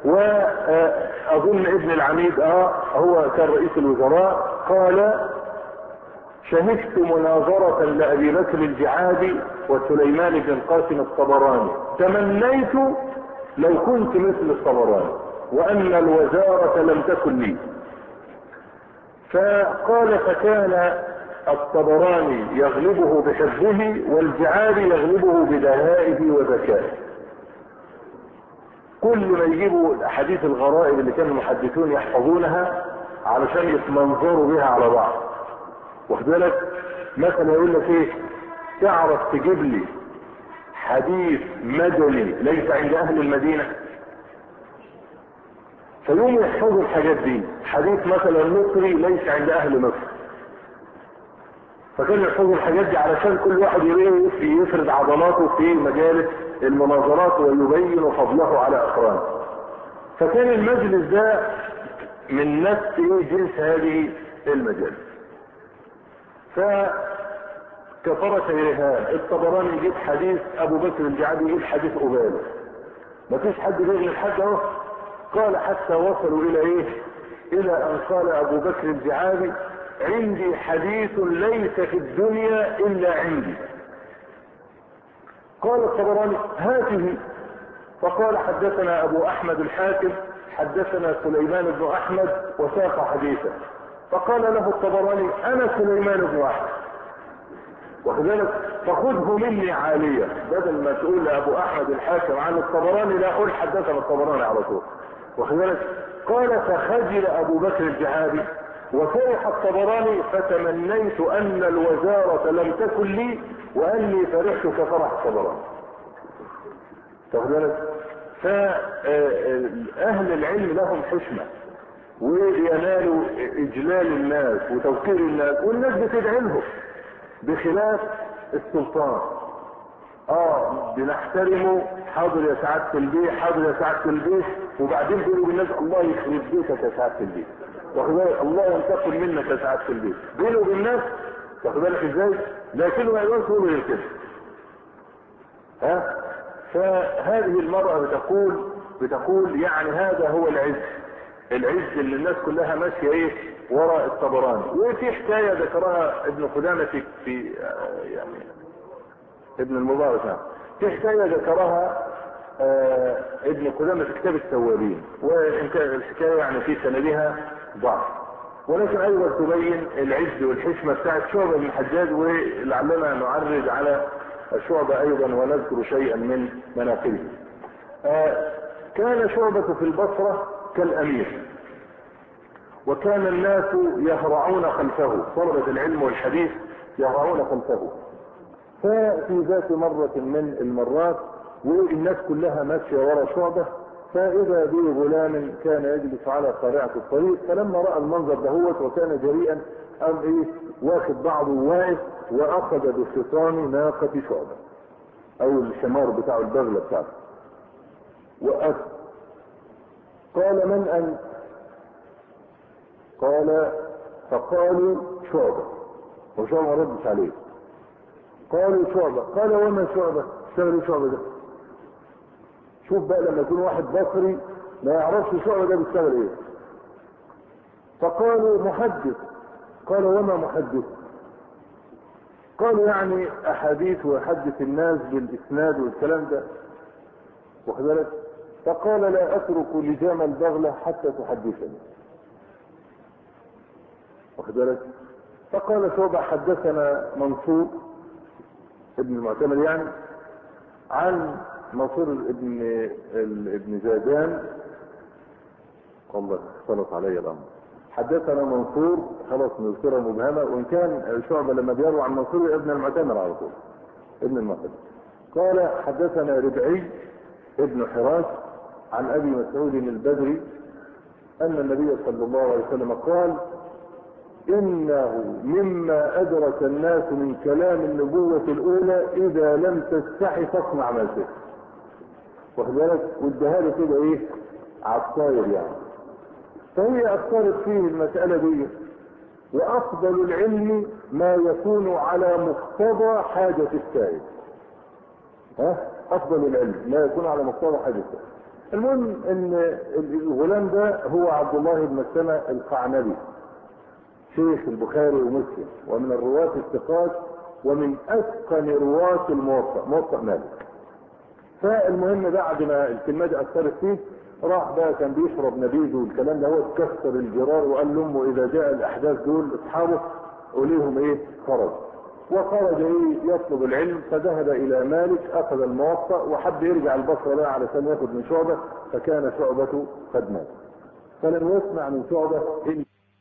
واظن ابن العميد هو كان رئيس الوزراء قال شهدت مناظرة لأبي بكر الجعادي وسليمان بن القاسم الطبراني، تمنيت لو كنت مثل الطبراني وأن الوزارة لم تكن لي. فقال فكان الطبراني يغلبه بحفظه والجعادي يغلبه بدهائه وذكائه. كل ما يجيبوا الاحاديث الغرائب اللي كان المحدثون يحفظونها علشان يتمنظروا بها على بعض، واخد بالك. مثلا يقول لك ايه، تعرف تجيب لي حديث مدني ليس عند اهل المدينة، فيوم يحفظوا الحاجات دي. حديث مثلا مصري ليس عند اهل مصر، فكانوا يحفظوا الحاجات دي علشان كل واحد يفرد عضلاته في مجالس المناظرات ويبين فضله على اقرانه. فكان المجلس ده من نفس جنس هذه المجالس. فكفرة رهان الطبراني يجيب حديث ابو بكر الجعدي، يجيب حديث اباله، مفيش حد بيغني الحد اهو. قال حتى وصلوا الى الى ان قال ابو بكر الجعادي: عندي حديث ليس في الدنيا الا عندي. قال الطبراني: هاته. فقال: حدثنا ابو احمد الحاكم حدثنا سليمان بن احمد وساق حديثا. فقال له الطبراني: انا سليمان بن احمد، وكذلك فخذه مني عالية، بدل ما تقول لابو احمد الحاكم عن الطبراني لا اقول حدثنا الطبراني على طول. وكذلك قال: فخجل ابو بكر الجعادي وفرح الطبراني فتمنيت ان الوزارة لم تكن لي واني فرحت كفرح الطبراني. وكذلك فاهل العلم لهم حشمة وينالوا اجلال الناس وتوقير الناس، والناس بتدعي لهم، بخلاف السلطان. بنحترمه، حاضر يا سعادة البيه، حاضر يا سعادة البيه، وبعدين بيقولوا بالناس: الله يخرب بيتك يا سعادة البيه، واخد بالك، الله ينتقم منك يا سعادة البيه، بينه وبين الناس، واخد بالك ازاي؟ لكنه ما يقولش يقولوا غير كده. فهذه المرأة بتقول يعني هذا هو العز اللي الناس كلها ماشيه وراء الطبراني. وفي حكايه ذكرها ابن قدامه في يعني ابن المبارك، في حكايه ذكرها ابن قدامه في كتاب التوابين، وان كان الحكايه يعني في سندها ضعف، ولكن ايضا تبين العز والحشمه بتاعت شعبة بن الحجاج، ولعلنا نعرج على شعبة ايضا ونذكر شيئا من مناقبه. كان شعبة في البصرة كالامير، وكان الناس يهرعون خلفه، طلبة العلم والحديث يهرعون خلفه. ففي ذات مرة من المرات والناس كلها ماشية ورا شعبة، فإذا به غلام كان يجلس على قارعة الطريق، فلما رأى المنظر دهوت وكان جريئا قام واخد بعضه واقف وأخذ بخصام ناقة شعبة أو الشمار بتاع البغلة بتاعته وقف. قال: من أنت؟ قال: فقالوا: شعبة. وشعبة ما ردش عليه. قالوا: شعبة. قال: وما شعبة؟ اشتغل شعبة ده؟ شوف بقى لما يكون واحد بصري ما يعرفش شعبة ده بيشتغل ايه. فقالوا: محدث. قال: وما محدث؟ قالوا: يعني احاديث ويحدث الناس بالاسناد والكلام ده، واخد بالك. فقال: لا اترك لجام البغلة حتى تحدثني، واخد بالك. فقال شعبة: حدثنا منصور ابن المعتمر يعني عن منصور ابن زادان. والله اختلط علي الامر. حدثنا منصور، خلاص نذكرها مبهمه، وان كان شعبة لما بيروي عن منصور ابن المعتمر على طول ابن المعتمر. قال: حدثنا ربعي ابن حراش عن ابي مسعود البدري ان النبي صلى الله عليه وسلم قال: انه مما ادرك الناس من كلام النبوة الاولى اذا لم تستحي فاصنع ما شئت، واخد بالك. واداها له كده عالطاير يعني. فهي اثرت فيه المسألة دي. وافضل العلم ما يكون على مقتضى حاجة السائل. افضل العلم ما يكون على مقتضى حاجة السائل. المهم ان الغلام ده هو عبد الله بن مسلمة القعنبي، شيخ البخاري ومسلم، ومن الرواة الثقات، ومن اتقن رواة موطأ مالك. فالمهم بعد ما الكلمة دي اثرت فيه راح بقى كان بيشرب نبيذ والكلام ده، هو اتكسر الجرار وقال لامه: اذا جاء الاحداث دول اصحابه قوليهم خرج. وخرج يطلب العلم، فذهب الى مالك اخذ الموطأ وحب يرجع البصره بقى علشان ياخد من شعبة، فكان شعبة قد مات، فلم يسمع من شعبة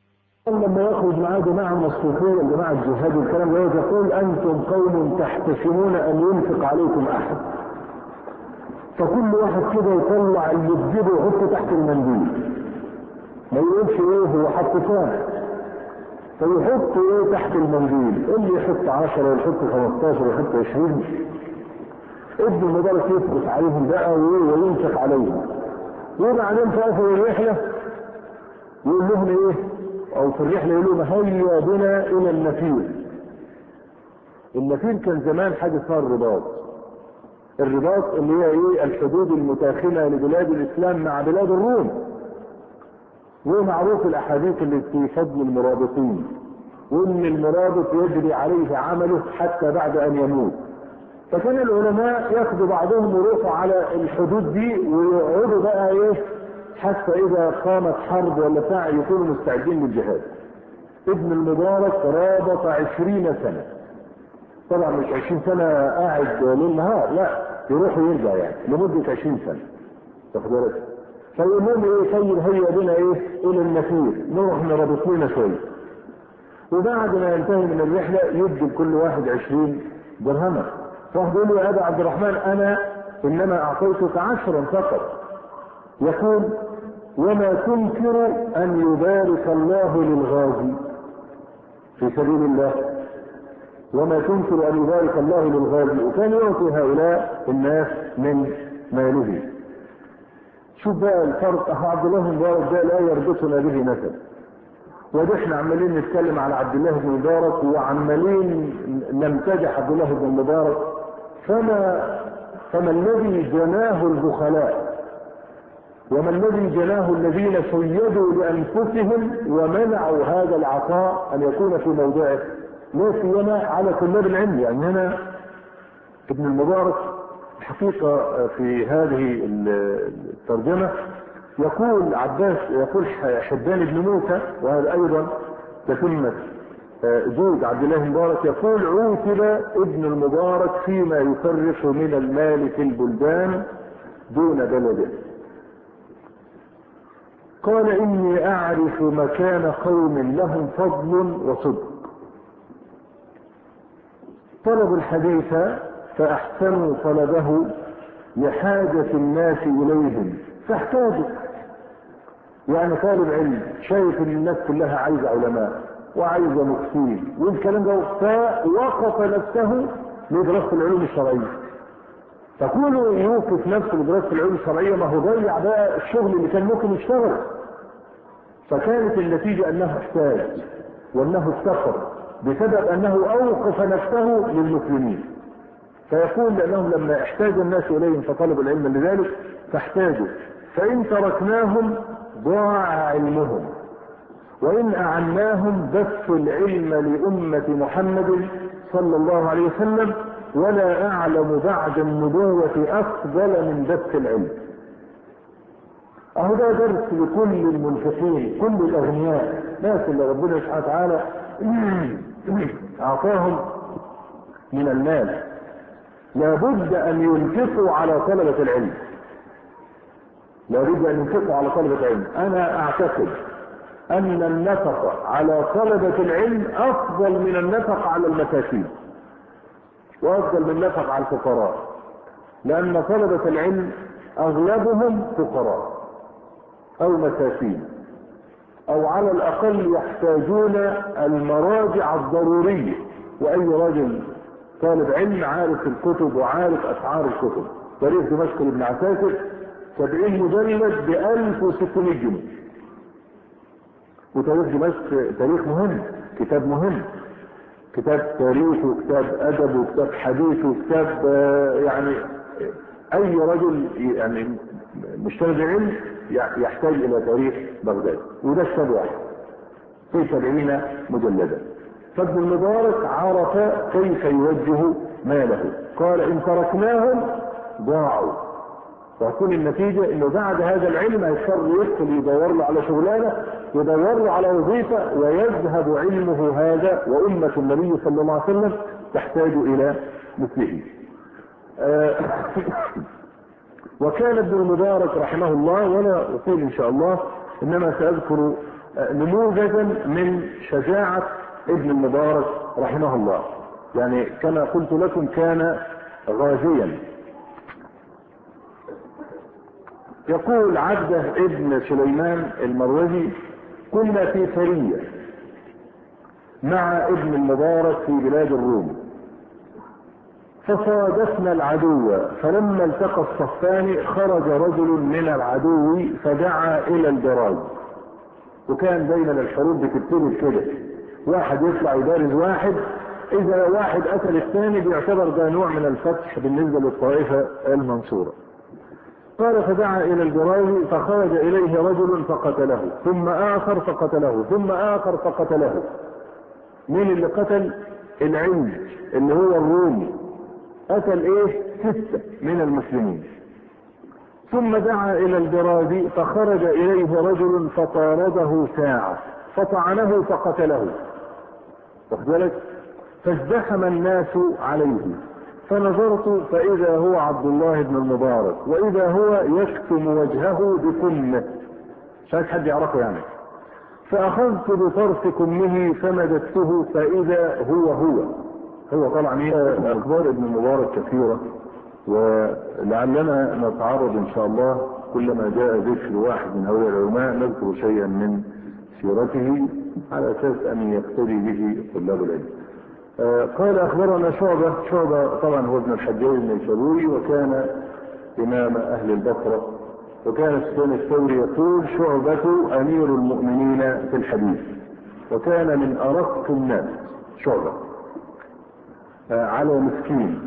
لما يخرج معاه جماعة الصوفية جماعة الجهاد والكلام ده يقول أنتم قوم تحتسبون أن ينفق عليكم أحد، فكل واحد كده يطلع اللي بجيبه ويحطه تحت المنديل، ما يقولش ايه هو حط كام، فيحط ايه تحت المنديل، اللي يحط 10 ويحط 15 ويحط 20. ابن المدرس يفرس عليهم بقى وينفق عليهم، وبعدين في اخر الرحله يقول لهم ايه، او في الرحله يقول لهم هيا بنا الى النفير. النفير كان زمان حاجه اسمها الرباط. الرباط اللي هي ايه الحدود المتاخمه لبلاد الاسلام مع بلاد الروم، ومعروف الاحاديث اللي في فضل المرابطين، وان المرابط يجري عليه عمله حتى بعد ان يموت. فكان العلماء ياخذوا بعضهم ويروحوا على الحدود دي ويقعدوا بقى ايه حتى اذا قامت حرب ولا بتاع يكونوا مستعدين للجهاد. ابن المبارك رابط 20 سنة، طبعا مش 20 سنة قاعد ليل نهار، لا يروح ويرجع يعني لمدة 20 سنة تاخد بالك. فيقول لهم ايه طيب هيا بنا ايه الى النفير، نروح نرابط لنا شويه، وبعد ما ينتهي من الرحله يدي لكل واحد 20 درهما. فواحد يقول له يا ابا عبد الرحمن انا انما اعطيتك 10 فقط. يقول وما تنكر ان يبارك الله للغازي في سبيل الله، وما تنكر ان يبارك الله للغازي، وكان يعطي هؤلاء الناس من ماله. شوف بقى الفرق، عبد الله بن مبارك ده لا يربطنا به نسب، وده احنا عمالين نتكلم على عبد الله بن مبارك وعمالين نمتدح عبد الله بن مبارك. فما الذي جناه البخلاء، وما الذي جناه الذين شيدوا لانفسهم ومنعوا هذا العطاء ان يكون في موضعه، لا سيما على طلاب العلم. يعني هنا ابن المبارك الحقيقة في هذه الترجمة يقول عباس، يقول حبان بن موسى، وهذا أيضا تتمة جود عبد الله المبارك، يقول عوتب ابن المبارك فيما يفرش من المال في البلدان دون بلده. قال إني أعرف مكان قوم لهم فضل وصدق، طلبوا الحديث فأحسنوا طلبه لحاجة الناس إليهم فاحتاجوا. يعني طالب علم شايف ان الناس كلها عايزة علماء وعايزة مفتين والكلام ده، فوقف نفسه لدراسة العلوم الشرعية. فكونه يوقف نفسه لدراسة العلوم الشرعية ما هو ضيع بقى الشغل اللي كان ممكن يشتغل. فكانت النتيجة انه احتاج وانه افتقر بسبب انه اوقف نفسه للمسلمين. فيقول لأنهم لما احتاج الناس إليهم فطلبوا العلم لذلك فاحتاجوا، فإن تركناهم ضاع علمهم، وإن أعناهم بثوا العلم لأمة محمد صلى الله عليه وسلم، ولا أعلم بعد النبوة أفضل من بث العلم. أهو ده درس لكل المنفقين، كل الأغنياء، ناس اللي ربنا سبحانه وتعالى أعطاهم من المال، لابد ان ينفقوا على طلبة العلم، لابد ان ينفقوا على طلبة العلم. انا اعتقد ان النفقة على طلبة العلم افضل من النفقة على المساكين، وافضل من النفقة على الفقراء، لان طلبة العلم اغلبهم فقراء او مساكين، او على الاقل يحتاجون المراجع الضرورية. واي رجل طالب علم عارف الكتب وعارف اسعار الكتب. تاريخ دمشق لابن عساكر 70 مجلد ب 1600 جنيه. وتاريخ دمشق تاريخ مهم، كتاب مهم، كتاب تاريخ وكتاب ادب وكتاب حديث وكتاب يعني اي رجل يعني مشتغل علم يحتاج الى تاريخ بغداد، وده كتاب واحد في 70 مجلدا. فابن المبارك عرف كيف يوجه ماله، قال ان تركناهم ضاعوا. وهتكون النتيجة انه بعد هذا العلم هيضطر يدخل يدور له على شغلانة، يدور له على وظيفة، ويذهب علمه هذا وأمة النبي صلى الله عليه وسلم تحتاج إلى مثله. وكان ابن المبارك رحمه الله، ولا أطيل إن شاء الله، إنما سأذكر نموذجا من شجاعة ابن المبارك رحمه الله. يعني كما قلت لكم كان غازيا. يقول عبده ابن سليمان المروزي: كنا في سرية مع ابن المبارك في بلاد الروم، فصادفنا العدو، فلما التقى الصفان خرج رجل من العدو فدعا الى البراز. وكان دايما الحروب بتبتدي كده، واحد يطلع يبارز واحد، اذا واحد قتل الثاني بيعتبر ده نوع من الفتح بالنسبة للطائفة المنصورة. قال: فدعا الى البراز فخرج اليه رجل فقتله، ثم اخر فقتله، ثم اخر فقتله. مين اللي قتل؟ العنج اللي هو الرومي، قتل 6 من المسلمين. ثم دعا الى البراز فخرج اليه رجل فطارده ساعة فطعنه فقتله. واخد بالك؟ فازدحم الناس عليه، فنظرت فاذا هو عبد الله بن المبارك، واذا هو يكتم وجهه بكمه، مش عايز حد يعرفه يعني. فاخذت بطرف كمه فمددته فاذا هو طبعا. اخبار ابن المبارك كثيرة، ولعلنا نتعرض ان شاء الله كلما جاء ذكر واحد من هؤلاء العلماء نذكر شيئا من سيرته على اساس ان يقتدي به طلاب العلم. قال: اخبرنا شعبة طبعا هو ابن الحجاج النيسابوري، وكان امام اهل البصرة، وكان سفيان الثوري يقول: شعبة امير المؤمنين في الحديث، وكان من ارق الناس شعبة على مسكين.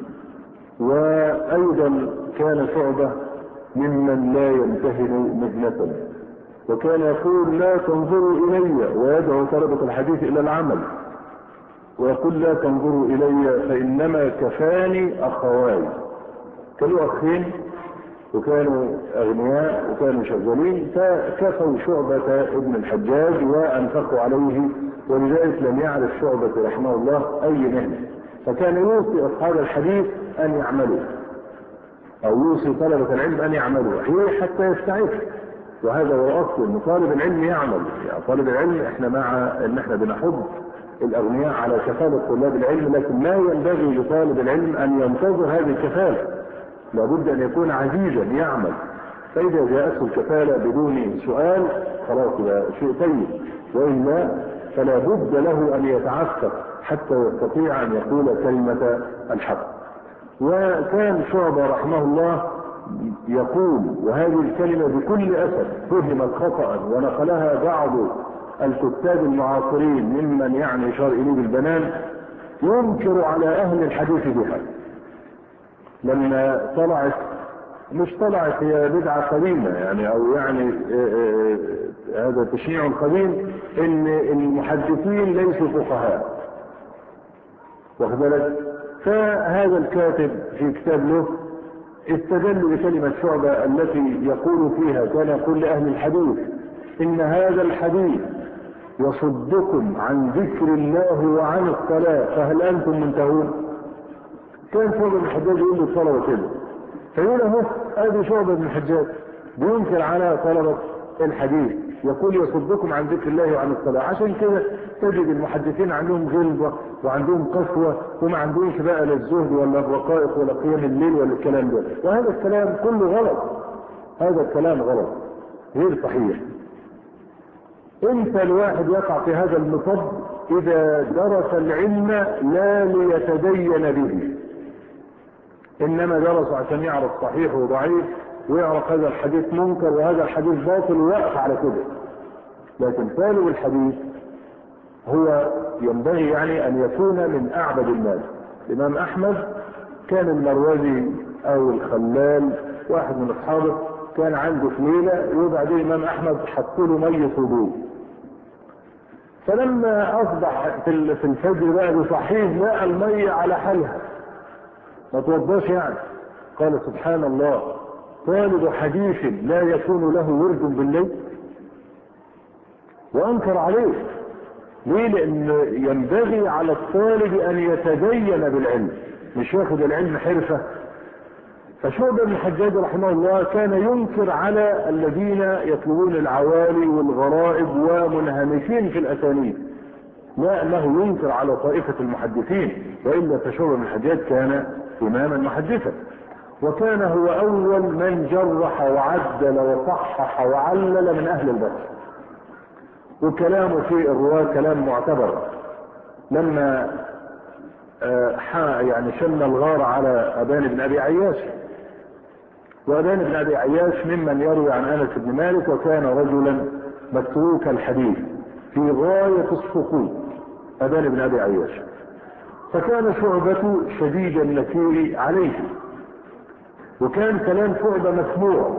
وايضا كان شعبة ممن لا يمتهن مهنة، وكان يقول: لا تنظروا الي، ويدعو طلبة الحديث الى العمل، ويقول: لا تنظروا الي فانما كفاني اخواي. كانوا اخين وكانوا اغنياء وكانوا شغالين، فكفوا شعبة ابن الحجاج وانفقوا عليه، ولذلك لم يعرف شعبة رحمه الله اي مهنة. فكان يوصي اصحاب الحديث ان يعملوا، او يوصي طلبة العلم ان يعملوا حتى يستعف. وهذا هو الاصل، ان طالب العلم يعمل. يعني طالب العلم احنا مع ان احنا بنحض الاغنياء على كفالة طلاب العلم، لكن ما ينبغي لطالب العلم ان ينتظر هذه الكفالة، لابد ان يكون عزيزا يعمل. فاذا جاءته الكفالة بدون سؤال خلاص ده شيء طيب، والا فلا بد له ان يتعفف حتى يستطيع ان يقول كلمة الحق. وكان شعبة رحمه الله يقول، وهذه الكلمة بكل أسف فهمت خطأ ونقلها بعض الكتاب المعاصرين ممن يعني يشار إليه بالبنان، ينكر على أهل الحديث بها. لما طلعت هي بدعة قديمة يعني، أو يعني هذا تشنيع قديم، إن المحدثين ليسوا فقهاء. واخد بالك؟ فهذا الكاتب في كتاب له استدل بكلمة شعبة التي يقول فيها، كان يقول لأهل الحديث: إن هذا الحديث يصدكم عن ذكر الله وعن الصلاة، فهل أنتم منتهون؟ كان شعبة بن الحجاج يقول للطلبة كده، فيقول اهو ادي شعبة بن الحجاج بينكر على طلبة الحديث، يقول: يصدكم عن ذكر الله وعن الصلاة. عشان كده تجد المحدثين عندهم غلظة وعندهم قسوة، وما عندهمش بقى لا الزهد ولا الرقائق ولا قيام الليل ولا الكلام ده. وهذا الكلام كله غلط، هذا الكلام غلط غير صحيح. امتى الواحد يقع في هذا المطب؟ اذا درس العلم لا ليتدين به، انما درس عشان يعرف صحيح وضعيف، ويعرف هذا الحديث منكر وهذا الحديث باطل، ويقف على كده. لكن طالب الحديث هو ينبغي يعني ان يكون من اعبد الناس. الامام احمد كان المروزي او الخلال واحد من اصحابه كان عنده في ليله، وبعدين الامام احمد حط له ميه وضوء، فلما اصبح في الفجر بقى بصحيح لقى الميه على حالها ما توضاش يعني. قال: سبحان الله، طالب حديث لا يكون له ورد بالليل؟ وانكر عليه. ليه؟ لان ينبغي على الطالب ان يتدين بالعلم، مش ياخد العلم حرفة. فشعبة بن الحجاج رحمه الله كان ينكر على الذين يطلبون العوالي والغرائب ومنهمكين في الأسانيد، لا أنه ينكر على طائفة المحدثين، وإلا فشعبة بن الحجاج كان إماما محدثا، وكان هو أول من جرح وعدل وصحح وعلل من أهل البصره، وكلامه في الرواة كلام معتبر. لما يعني شن الغار على أبان بن أبي عياش، وأبان بن أبي عياش ممن يروي عن أنس بن مالك، وكان رجلا متروك الحديث في غاية السقوط أبان بن أبي عياش، فكان شعبة شديد النكير عليه، وكان كلام شعبة مسموع.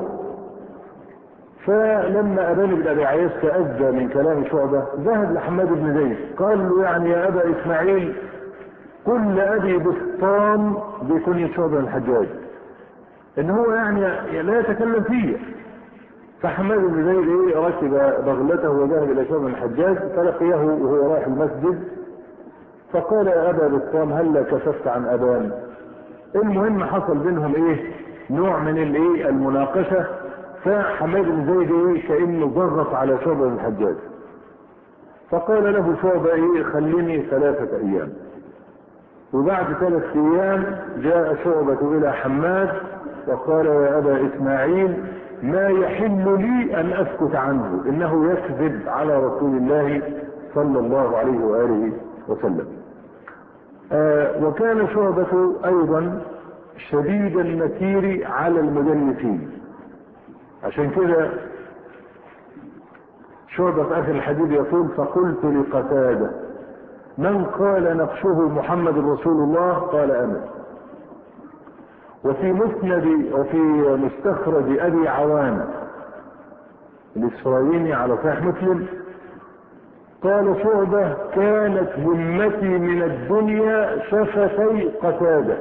فلما أبان بن أبي عياش تأذى من كلام شعبة ذهب لحماد بن زيد قال له يعني يا أبا إسماعيل قل لأبي بسطام بكنية شعبة الحجاج إن هو يعني لا يتكلم فيه. فحماد بن زيد ركب بغلته وذهب إلى شعبة الحجاج فلقيه وهو رايح المسجد فقال يا أبا بسطام هل كشفت عن أبان؟ المهم حصل بينهم نوع من المناقشة، فحماد بن زيد كأنه ضغط على شعبة بن الحجاج، فقال له شعبة خليني 3 أيام. وبعد 3 أيام جاء شعبة إلى حماد وقال يا أبا إسماعيل ما يحل لي أن أسكت عنه، إنه يكذب على رسول الله صلى الله عليه وآله وسلم. وكان شعبة أيضا شديد النكير على المدلسين، عشان كده شعبة في آخر الحديث يقول فقلت لقتادة من قال نقشه محمد رسول الله؟ قال أنا. وفي مسند وفي مستخرج أبي عوان الإسرائيلي على صحيح مسلم قال شعبة كانت همتي من الدنيا شفتي قتادة،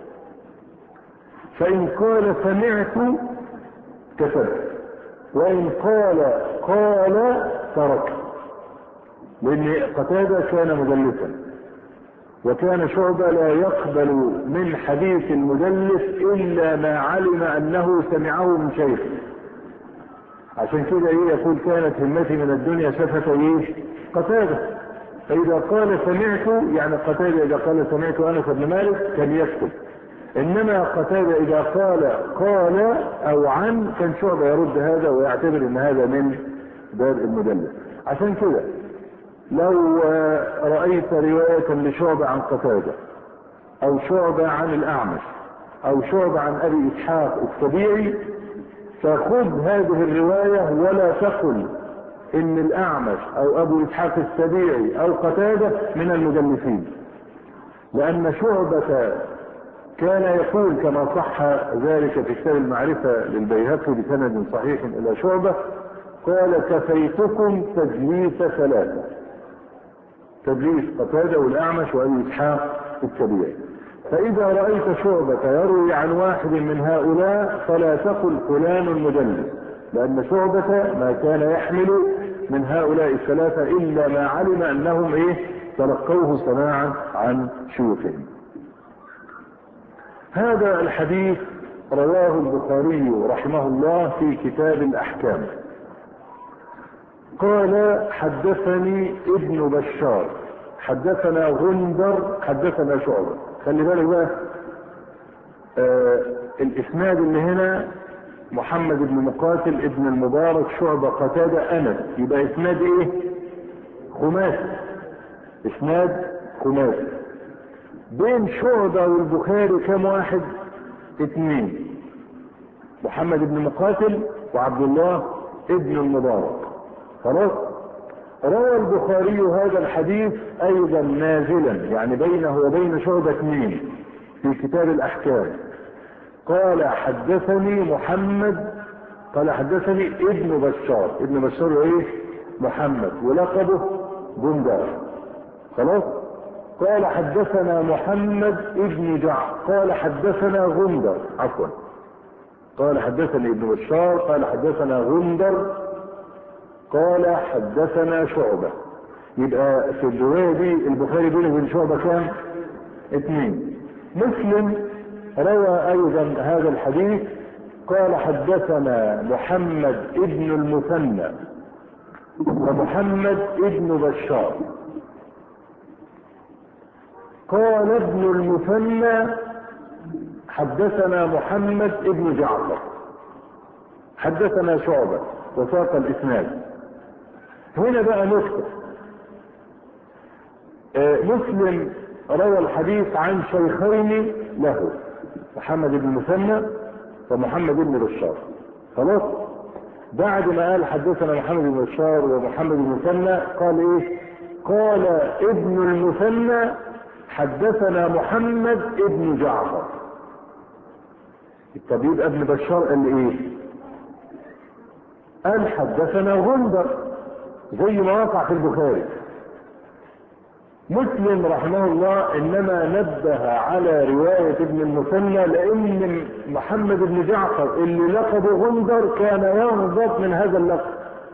فإن قال سمعت كسبت، وإن قال تركت، لأن قتادة كان مدلسا، وكان شعبة لا يقبل من حديث المدلس إلا ما علم أنه سمعه من شيخ. عشان كده يقول كانت همتي من الدنيا شفتي قتادة، فإذا قال سمعت يعني قتادة إذا قال سمعت أنس بن مالك كان يكتب، إنما قتادة إذا قال أو عن كان شعبة يرد هذا ويعتبر أن هذا من باب المدلس. عشان كده لو رأيت رواية لشعبة عن قتادة أو شعبة عن الأعمش أو شعبة عن أبي إسحاق السبيعي فخذ هذه الرواية ولا تقل إن الأعمش أو أبو إسحاق السبيعي أو قتادة من المدلسين، لأن شعبة كان يقول كما صح ذلك في كتاب المعرفة للبيهقي بسند صحيح إلى شعبة قال كفيتكم تدليس 3، تدليس قتادة والأعمش وأبي إسحاق السبيعي. فإذا رأيت شعبة يروي عن واحد من هؤلاء فلا تقل فلان مدلس، لأن شعبة ما كان يحمل من هؤلاء 3 إلا ما علم أنهم تلقوه سماعا عن شيوخهم. هذا الحديث رواه البخاري رحمه الله في كتاب الأحكام. قال حدثني ابن بشار حدثنا غندر حدثنا شعبة. خلي بالك بقى الاسناد اللي هنا محمد بن مقاتل ابن المبارك شعبة قتادة أنس، يبقى اسناد خماسي، اسناد خماسي. بين شعبة والبخاري كم واحد؟ 2، محمد بن مقاتل وعبد الله ابن المبارك. خلاص. روى البخاري هذا الحديث ايضا نازلا يعني بينه وبين شعبة 2 في كتاب الاحكام. قال حدثني محمد قال حدثني ابن بشار، ابن بشار محمد ولقبه غندر. خلاص. قال حدثنا محمد ابن جعفر قال حدثنا غندر عفوا قال حدثني ابن بشار قال حدثنا غندر قال حدثنا شعبة. يبقى في الرواية دي البخاري بينه وبين شعبة كام؟ 2. مسلم روى أيضا هذا الحديث قال حدثنا محمد ابن المثنى ومحمد ابن بشار. قال ابن المثنى حدثنا محمد ابن جعفر حدثنا شعبة وساق الإسناد. هنا بقى نكتة، مسلم روى الحديث عن شيخين له، محمد بن المثنى ومحمد بن بشار. خلاص، بعد ما قال حدثنا محمد بن بشار ومحمد بن المثنى قال ايه؟ قال ابن المثنى حدثنا محمد ابن جعفر. طب يبقى ابن بشار قال ايه؟ قال حدثنا غندر زي ما وقع في البخاري. مسلم رحمه الله انما نبه على رواية ابن المثنى لان محمد بن جعفر اللي لقبه غندر كان يغضب من هذا اللقب،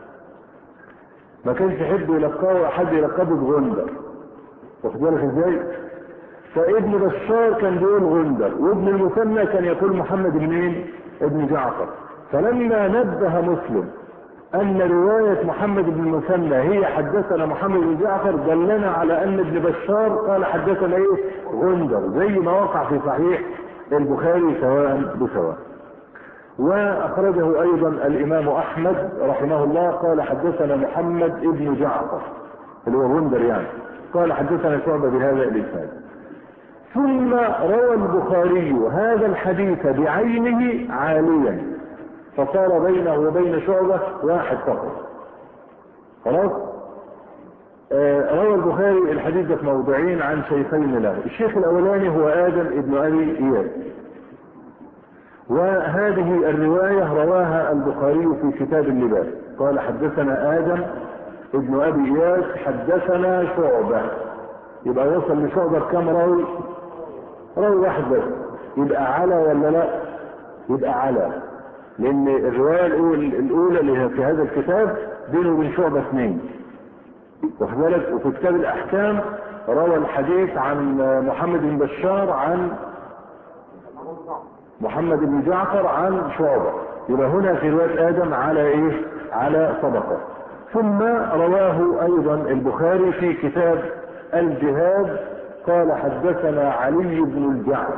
ما كانش يحب يلقبه حد يلقبه بغندر، واخد بالك ازاي؟ فابن بشار كان بيقول غندر، وابن المثنى كان يقول محمد ابن جعفر. فلما نبه مسلم ان رواية محمد بن المثنى هي حدثنا محمد بن جعفر دلنا على ان ابن بشار قال حدثنا ايه؟ غندر، زي ما وقع في صحيح البخاري سواء بسواء. واخرجه ايضا الامام احمد رحمه الله قال حدثنا محمد ابن جعفر اللي هو غندر يعني، قال حدثنا شعبة بهذا الاسناد. ثم روى البخاري هذا الحديث بعينه عاليا، فصار بينه وبين شعبة واحد فقط. خلاص، روى البخاري الحديث ده في موضعين عن شيخين له. الشيخ الاولاني هو ادم ابن ابي اياس، وهذه الرواية رواها البخاري في كتاب اللباس. قال حدثنا ادم ابن ابي اياس حدثنا شعبة، يبقى وصل لشعبة كم راوي؟ راوي واحد بس. يبقى على ولا لا؟ يبقى على، لان الرواية الاولى اللي هي في هذا الكتاب بينه وبين شعبة اثنين، واخد بالك؟ وفي كتاب الاحكام روى الحديث عن محمد بن بشار عن محمد بن جعفر عن شعبة. يبقى هنا في رواية ادم على ايه؟ على طبقة. ثم رواه ايضا البخاري في كتاب الجهاد قال حدثنا علي بن الجعد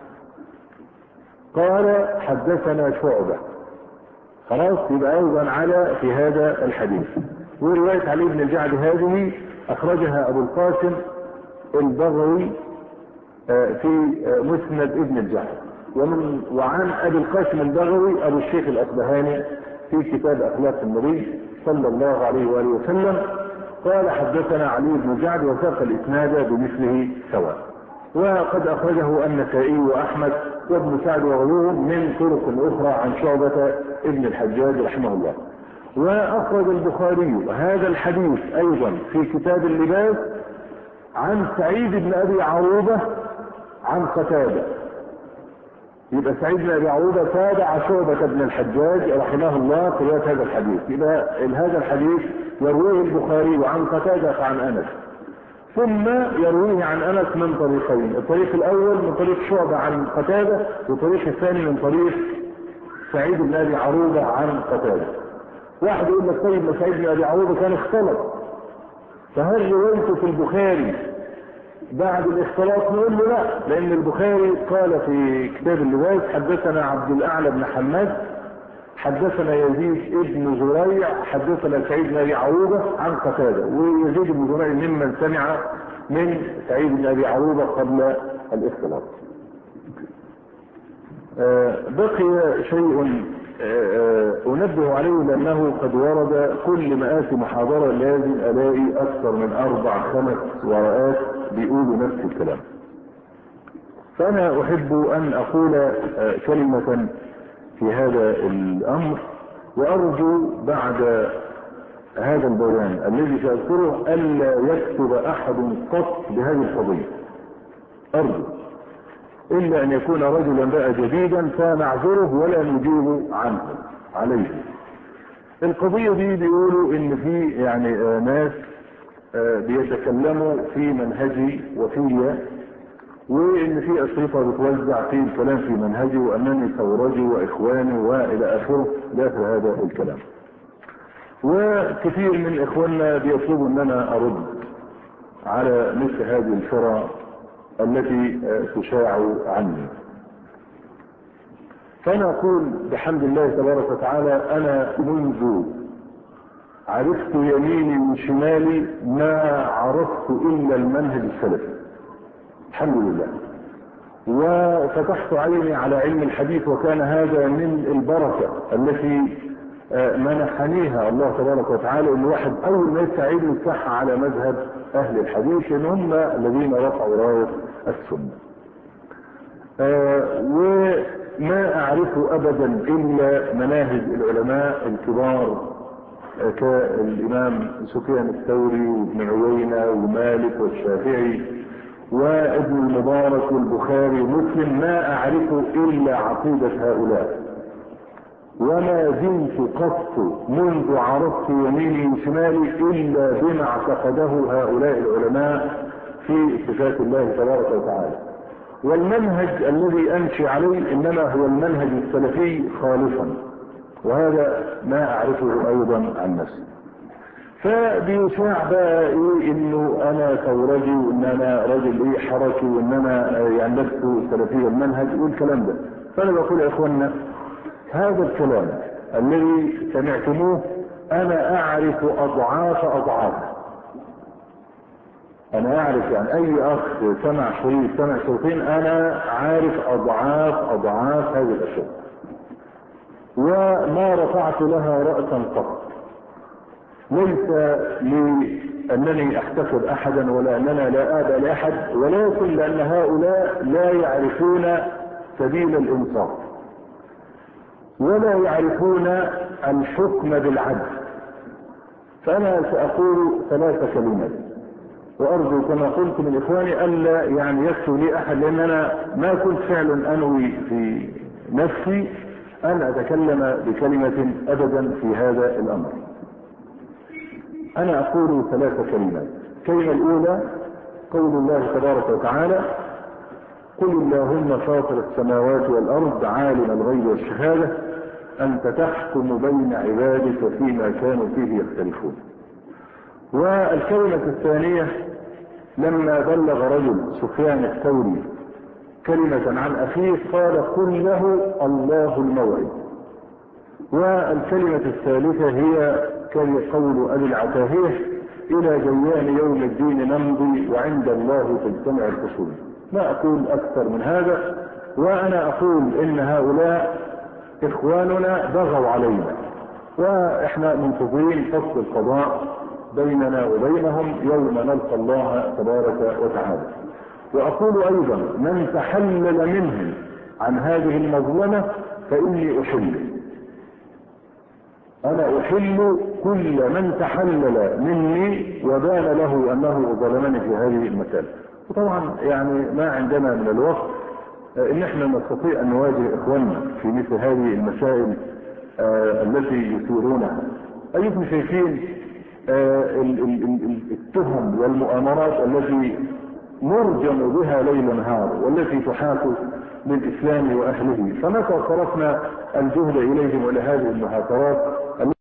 قال حدثنا شعبة. خلاص، يبقى ايضا على في هذا الحديث. ورواية علي بن الجعد هذه اخرجها ابو القاسم البغوي في مسند ابن الجعد، وعن ابي القاسم البغوي ابو الشيخ الاصبهاني في كتاب اخلاق النبي صلى الله عليه واله وسلم قال حدثنا علي بن الجعد وساق الاسناد بمثله سواء. وقد اخرجه النسائي واحمد وابن سعد وغيرهم من طرق اخرى عن شعبة ابن الحجاج رحمه الله. واخرج البخاري هذا الحديث ايضا في كتاب اللباس عن سعيد بن ابي عروبة عن قتادة. يبقى سعيد بن ابي عروبة تابع شعبة بن الحجاج رحمه الله في رواية هذا الحديث. يبقى هذا الحديث يرويه البخاري عن قتادة عن انس، ثم يرويه عن انس من طريقين، الطريق الاول من طريق شعبة عن قتادة، والطريق الثاني من طريق سعيد بن ابي عروبة عن قتادة. واحد يقول لك طيب ما سعيد بن ابي عروبة كان اختلط، فهل روايته في البخاري بعد الاختلاط؟ نقول له لا، لان البخاري قال في كتاب اللباس حدثنا عبد الاعلى بن حماد حدثنا يزيد ابن زريع حدثنا سعيد بن ابي عروبة عن قتادة، ويزيد بن زريع ممن سمع من سعيد بن ابي عروبة قبل الاختلاط. بقي شيء انبه عليه لانه قد ورد كل ما اتي محاضرة لازم الاقي اكثر من 4-5 ورقات بيقولوا نفس الكلام. فانا احب ان اقول كلمة في هذا الامر، وارجو بعد هذا البيان الذي ساذكره الا يكتب احد قط بهذه القضية، ارجو، الا ان يكون رجلا بقى جديدا فنعذره ولا نجيب عنه عليه. القضية دي بيقولوا ان في يعني ناس بيتكلموا في منهجي وفي وان في اشرطه بتوزع في الكلام في منهجي وانني ثورجي واخواني والى اخره داخل هذا الكلام. وكثير من اخواننا بيطلبوا ان انا ارد على مثل هذه الفرق التي تشاع عني. فانا اقول بحمد الله تبارك وتعالى انا منذ عرفت يميني من شمالي ما عرفت الا المنهج السلفي الحمد لله، وفتحت عيني على علم الحديث، وكان هذا من البركة التي منحنيها الله تبارك وتعالى، ان الواحد اول ما يستعيد يفتحها على مذهب اهل الحديث ان هم الذين رفعوا راية السنة. وما اعرف ابدا الا مناهج العلماء الكبار كالامام سفيان الثوري وابن عيينة ومالك والشافعي وابن المبارك والبخاري ومسلم، ما اعرف الا عقيدة هؤلاء، وما زلت قط منذ عرفت يميني وشمالي الا بما اعتقده هؤلاء العلماء في صفات الله تبارك وتعالى. والمنهج الذي امشي عليه انما هو المنهج السلفي خالصا، وهذا ما اعرفه ايضا عن نفسي. فبيشاع بقى ايه انه انا ثورجي وان انا راجل ايه حركي وان انا يعني لست سلفي المنهج والكلام ده. فانا بقول يا اخوانا هذا الكلام الذي سمعتموه انا اعرف اضعافه. انا اعرف يعني اي اخ سمع شريط سمع شريطين انا عارف اضعاف هذه الاشياء، وما رفعت لها رأسا قط. ليس لانني احتقر احدا ولا اننا لا ابا لاحد، ولكن لان هؤلاء لا يعرفون سبيل الانصاف ولا يعرفون الحكم بالعدل. فانا ساقول 3 كلمات، وارجو كما قلت من اخواني الا يعني يكتب لي احد، لان انا ما كنت فعلا انوي في نفسي ان اتكلم بكلمة ابدا في هذا الامر. انا اقول 3 كلمات. الكلمة الاولى قول الله تبارك وتعالى قل اللهم فاطر السماوات والارض عالم الغيب والشهادة انت تحكم بين عبادك فيما كانوا فيه يختلفون. والكلمة الثانية لما بلغ رجل سفيان الثوري كلمة عن اخيه قال قل له الله الموعد. والكلمة الثالثة هي قول ابي العتاهية الى جيان يوم الدين نمضي وعند الله تجتمع الخصوم. لا اقول اكثر من هذا، وانا اقول ان هؤلاء اخواننا بغوا علينا، واحنا منتظرين فصل القضاء بيننا وبينهم يوم نلقى الله تبارك وتعالى. واقول ايضا من تحلل منهم عن هذه المظلمة فاني احل. انا احل كل من تحلل مني وبان له انه ظلمني في هذه المسألة. وطبعا يعني ما عندنا من الوقت ان احنا نستطيع ان نواجه اخواننا في مثل هذه المسائل التي يثيرونها. ايكم شايفين التهم والمؤامرات التي نرجم بها ليل نهار والتي تحاك للاسلام واهله، فمتى صرفنا الجهد اليهم الى هذه المهاترات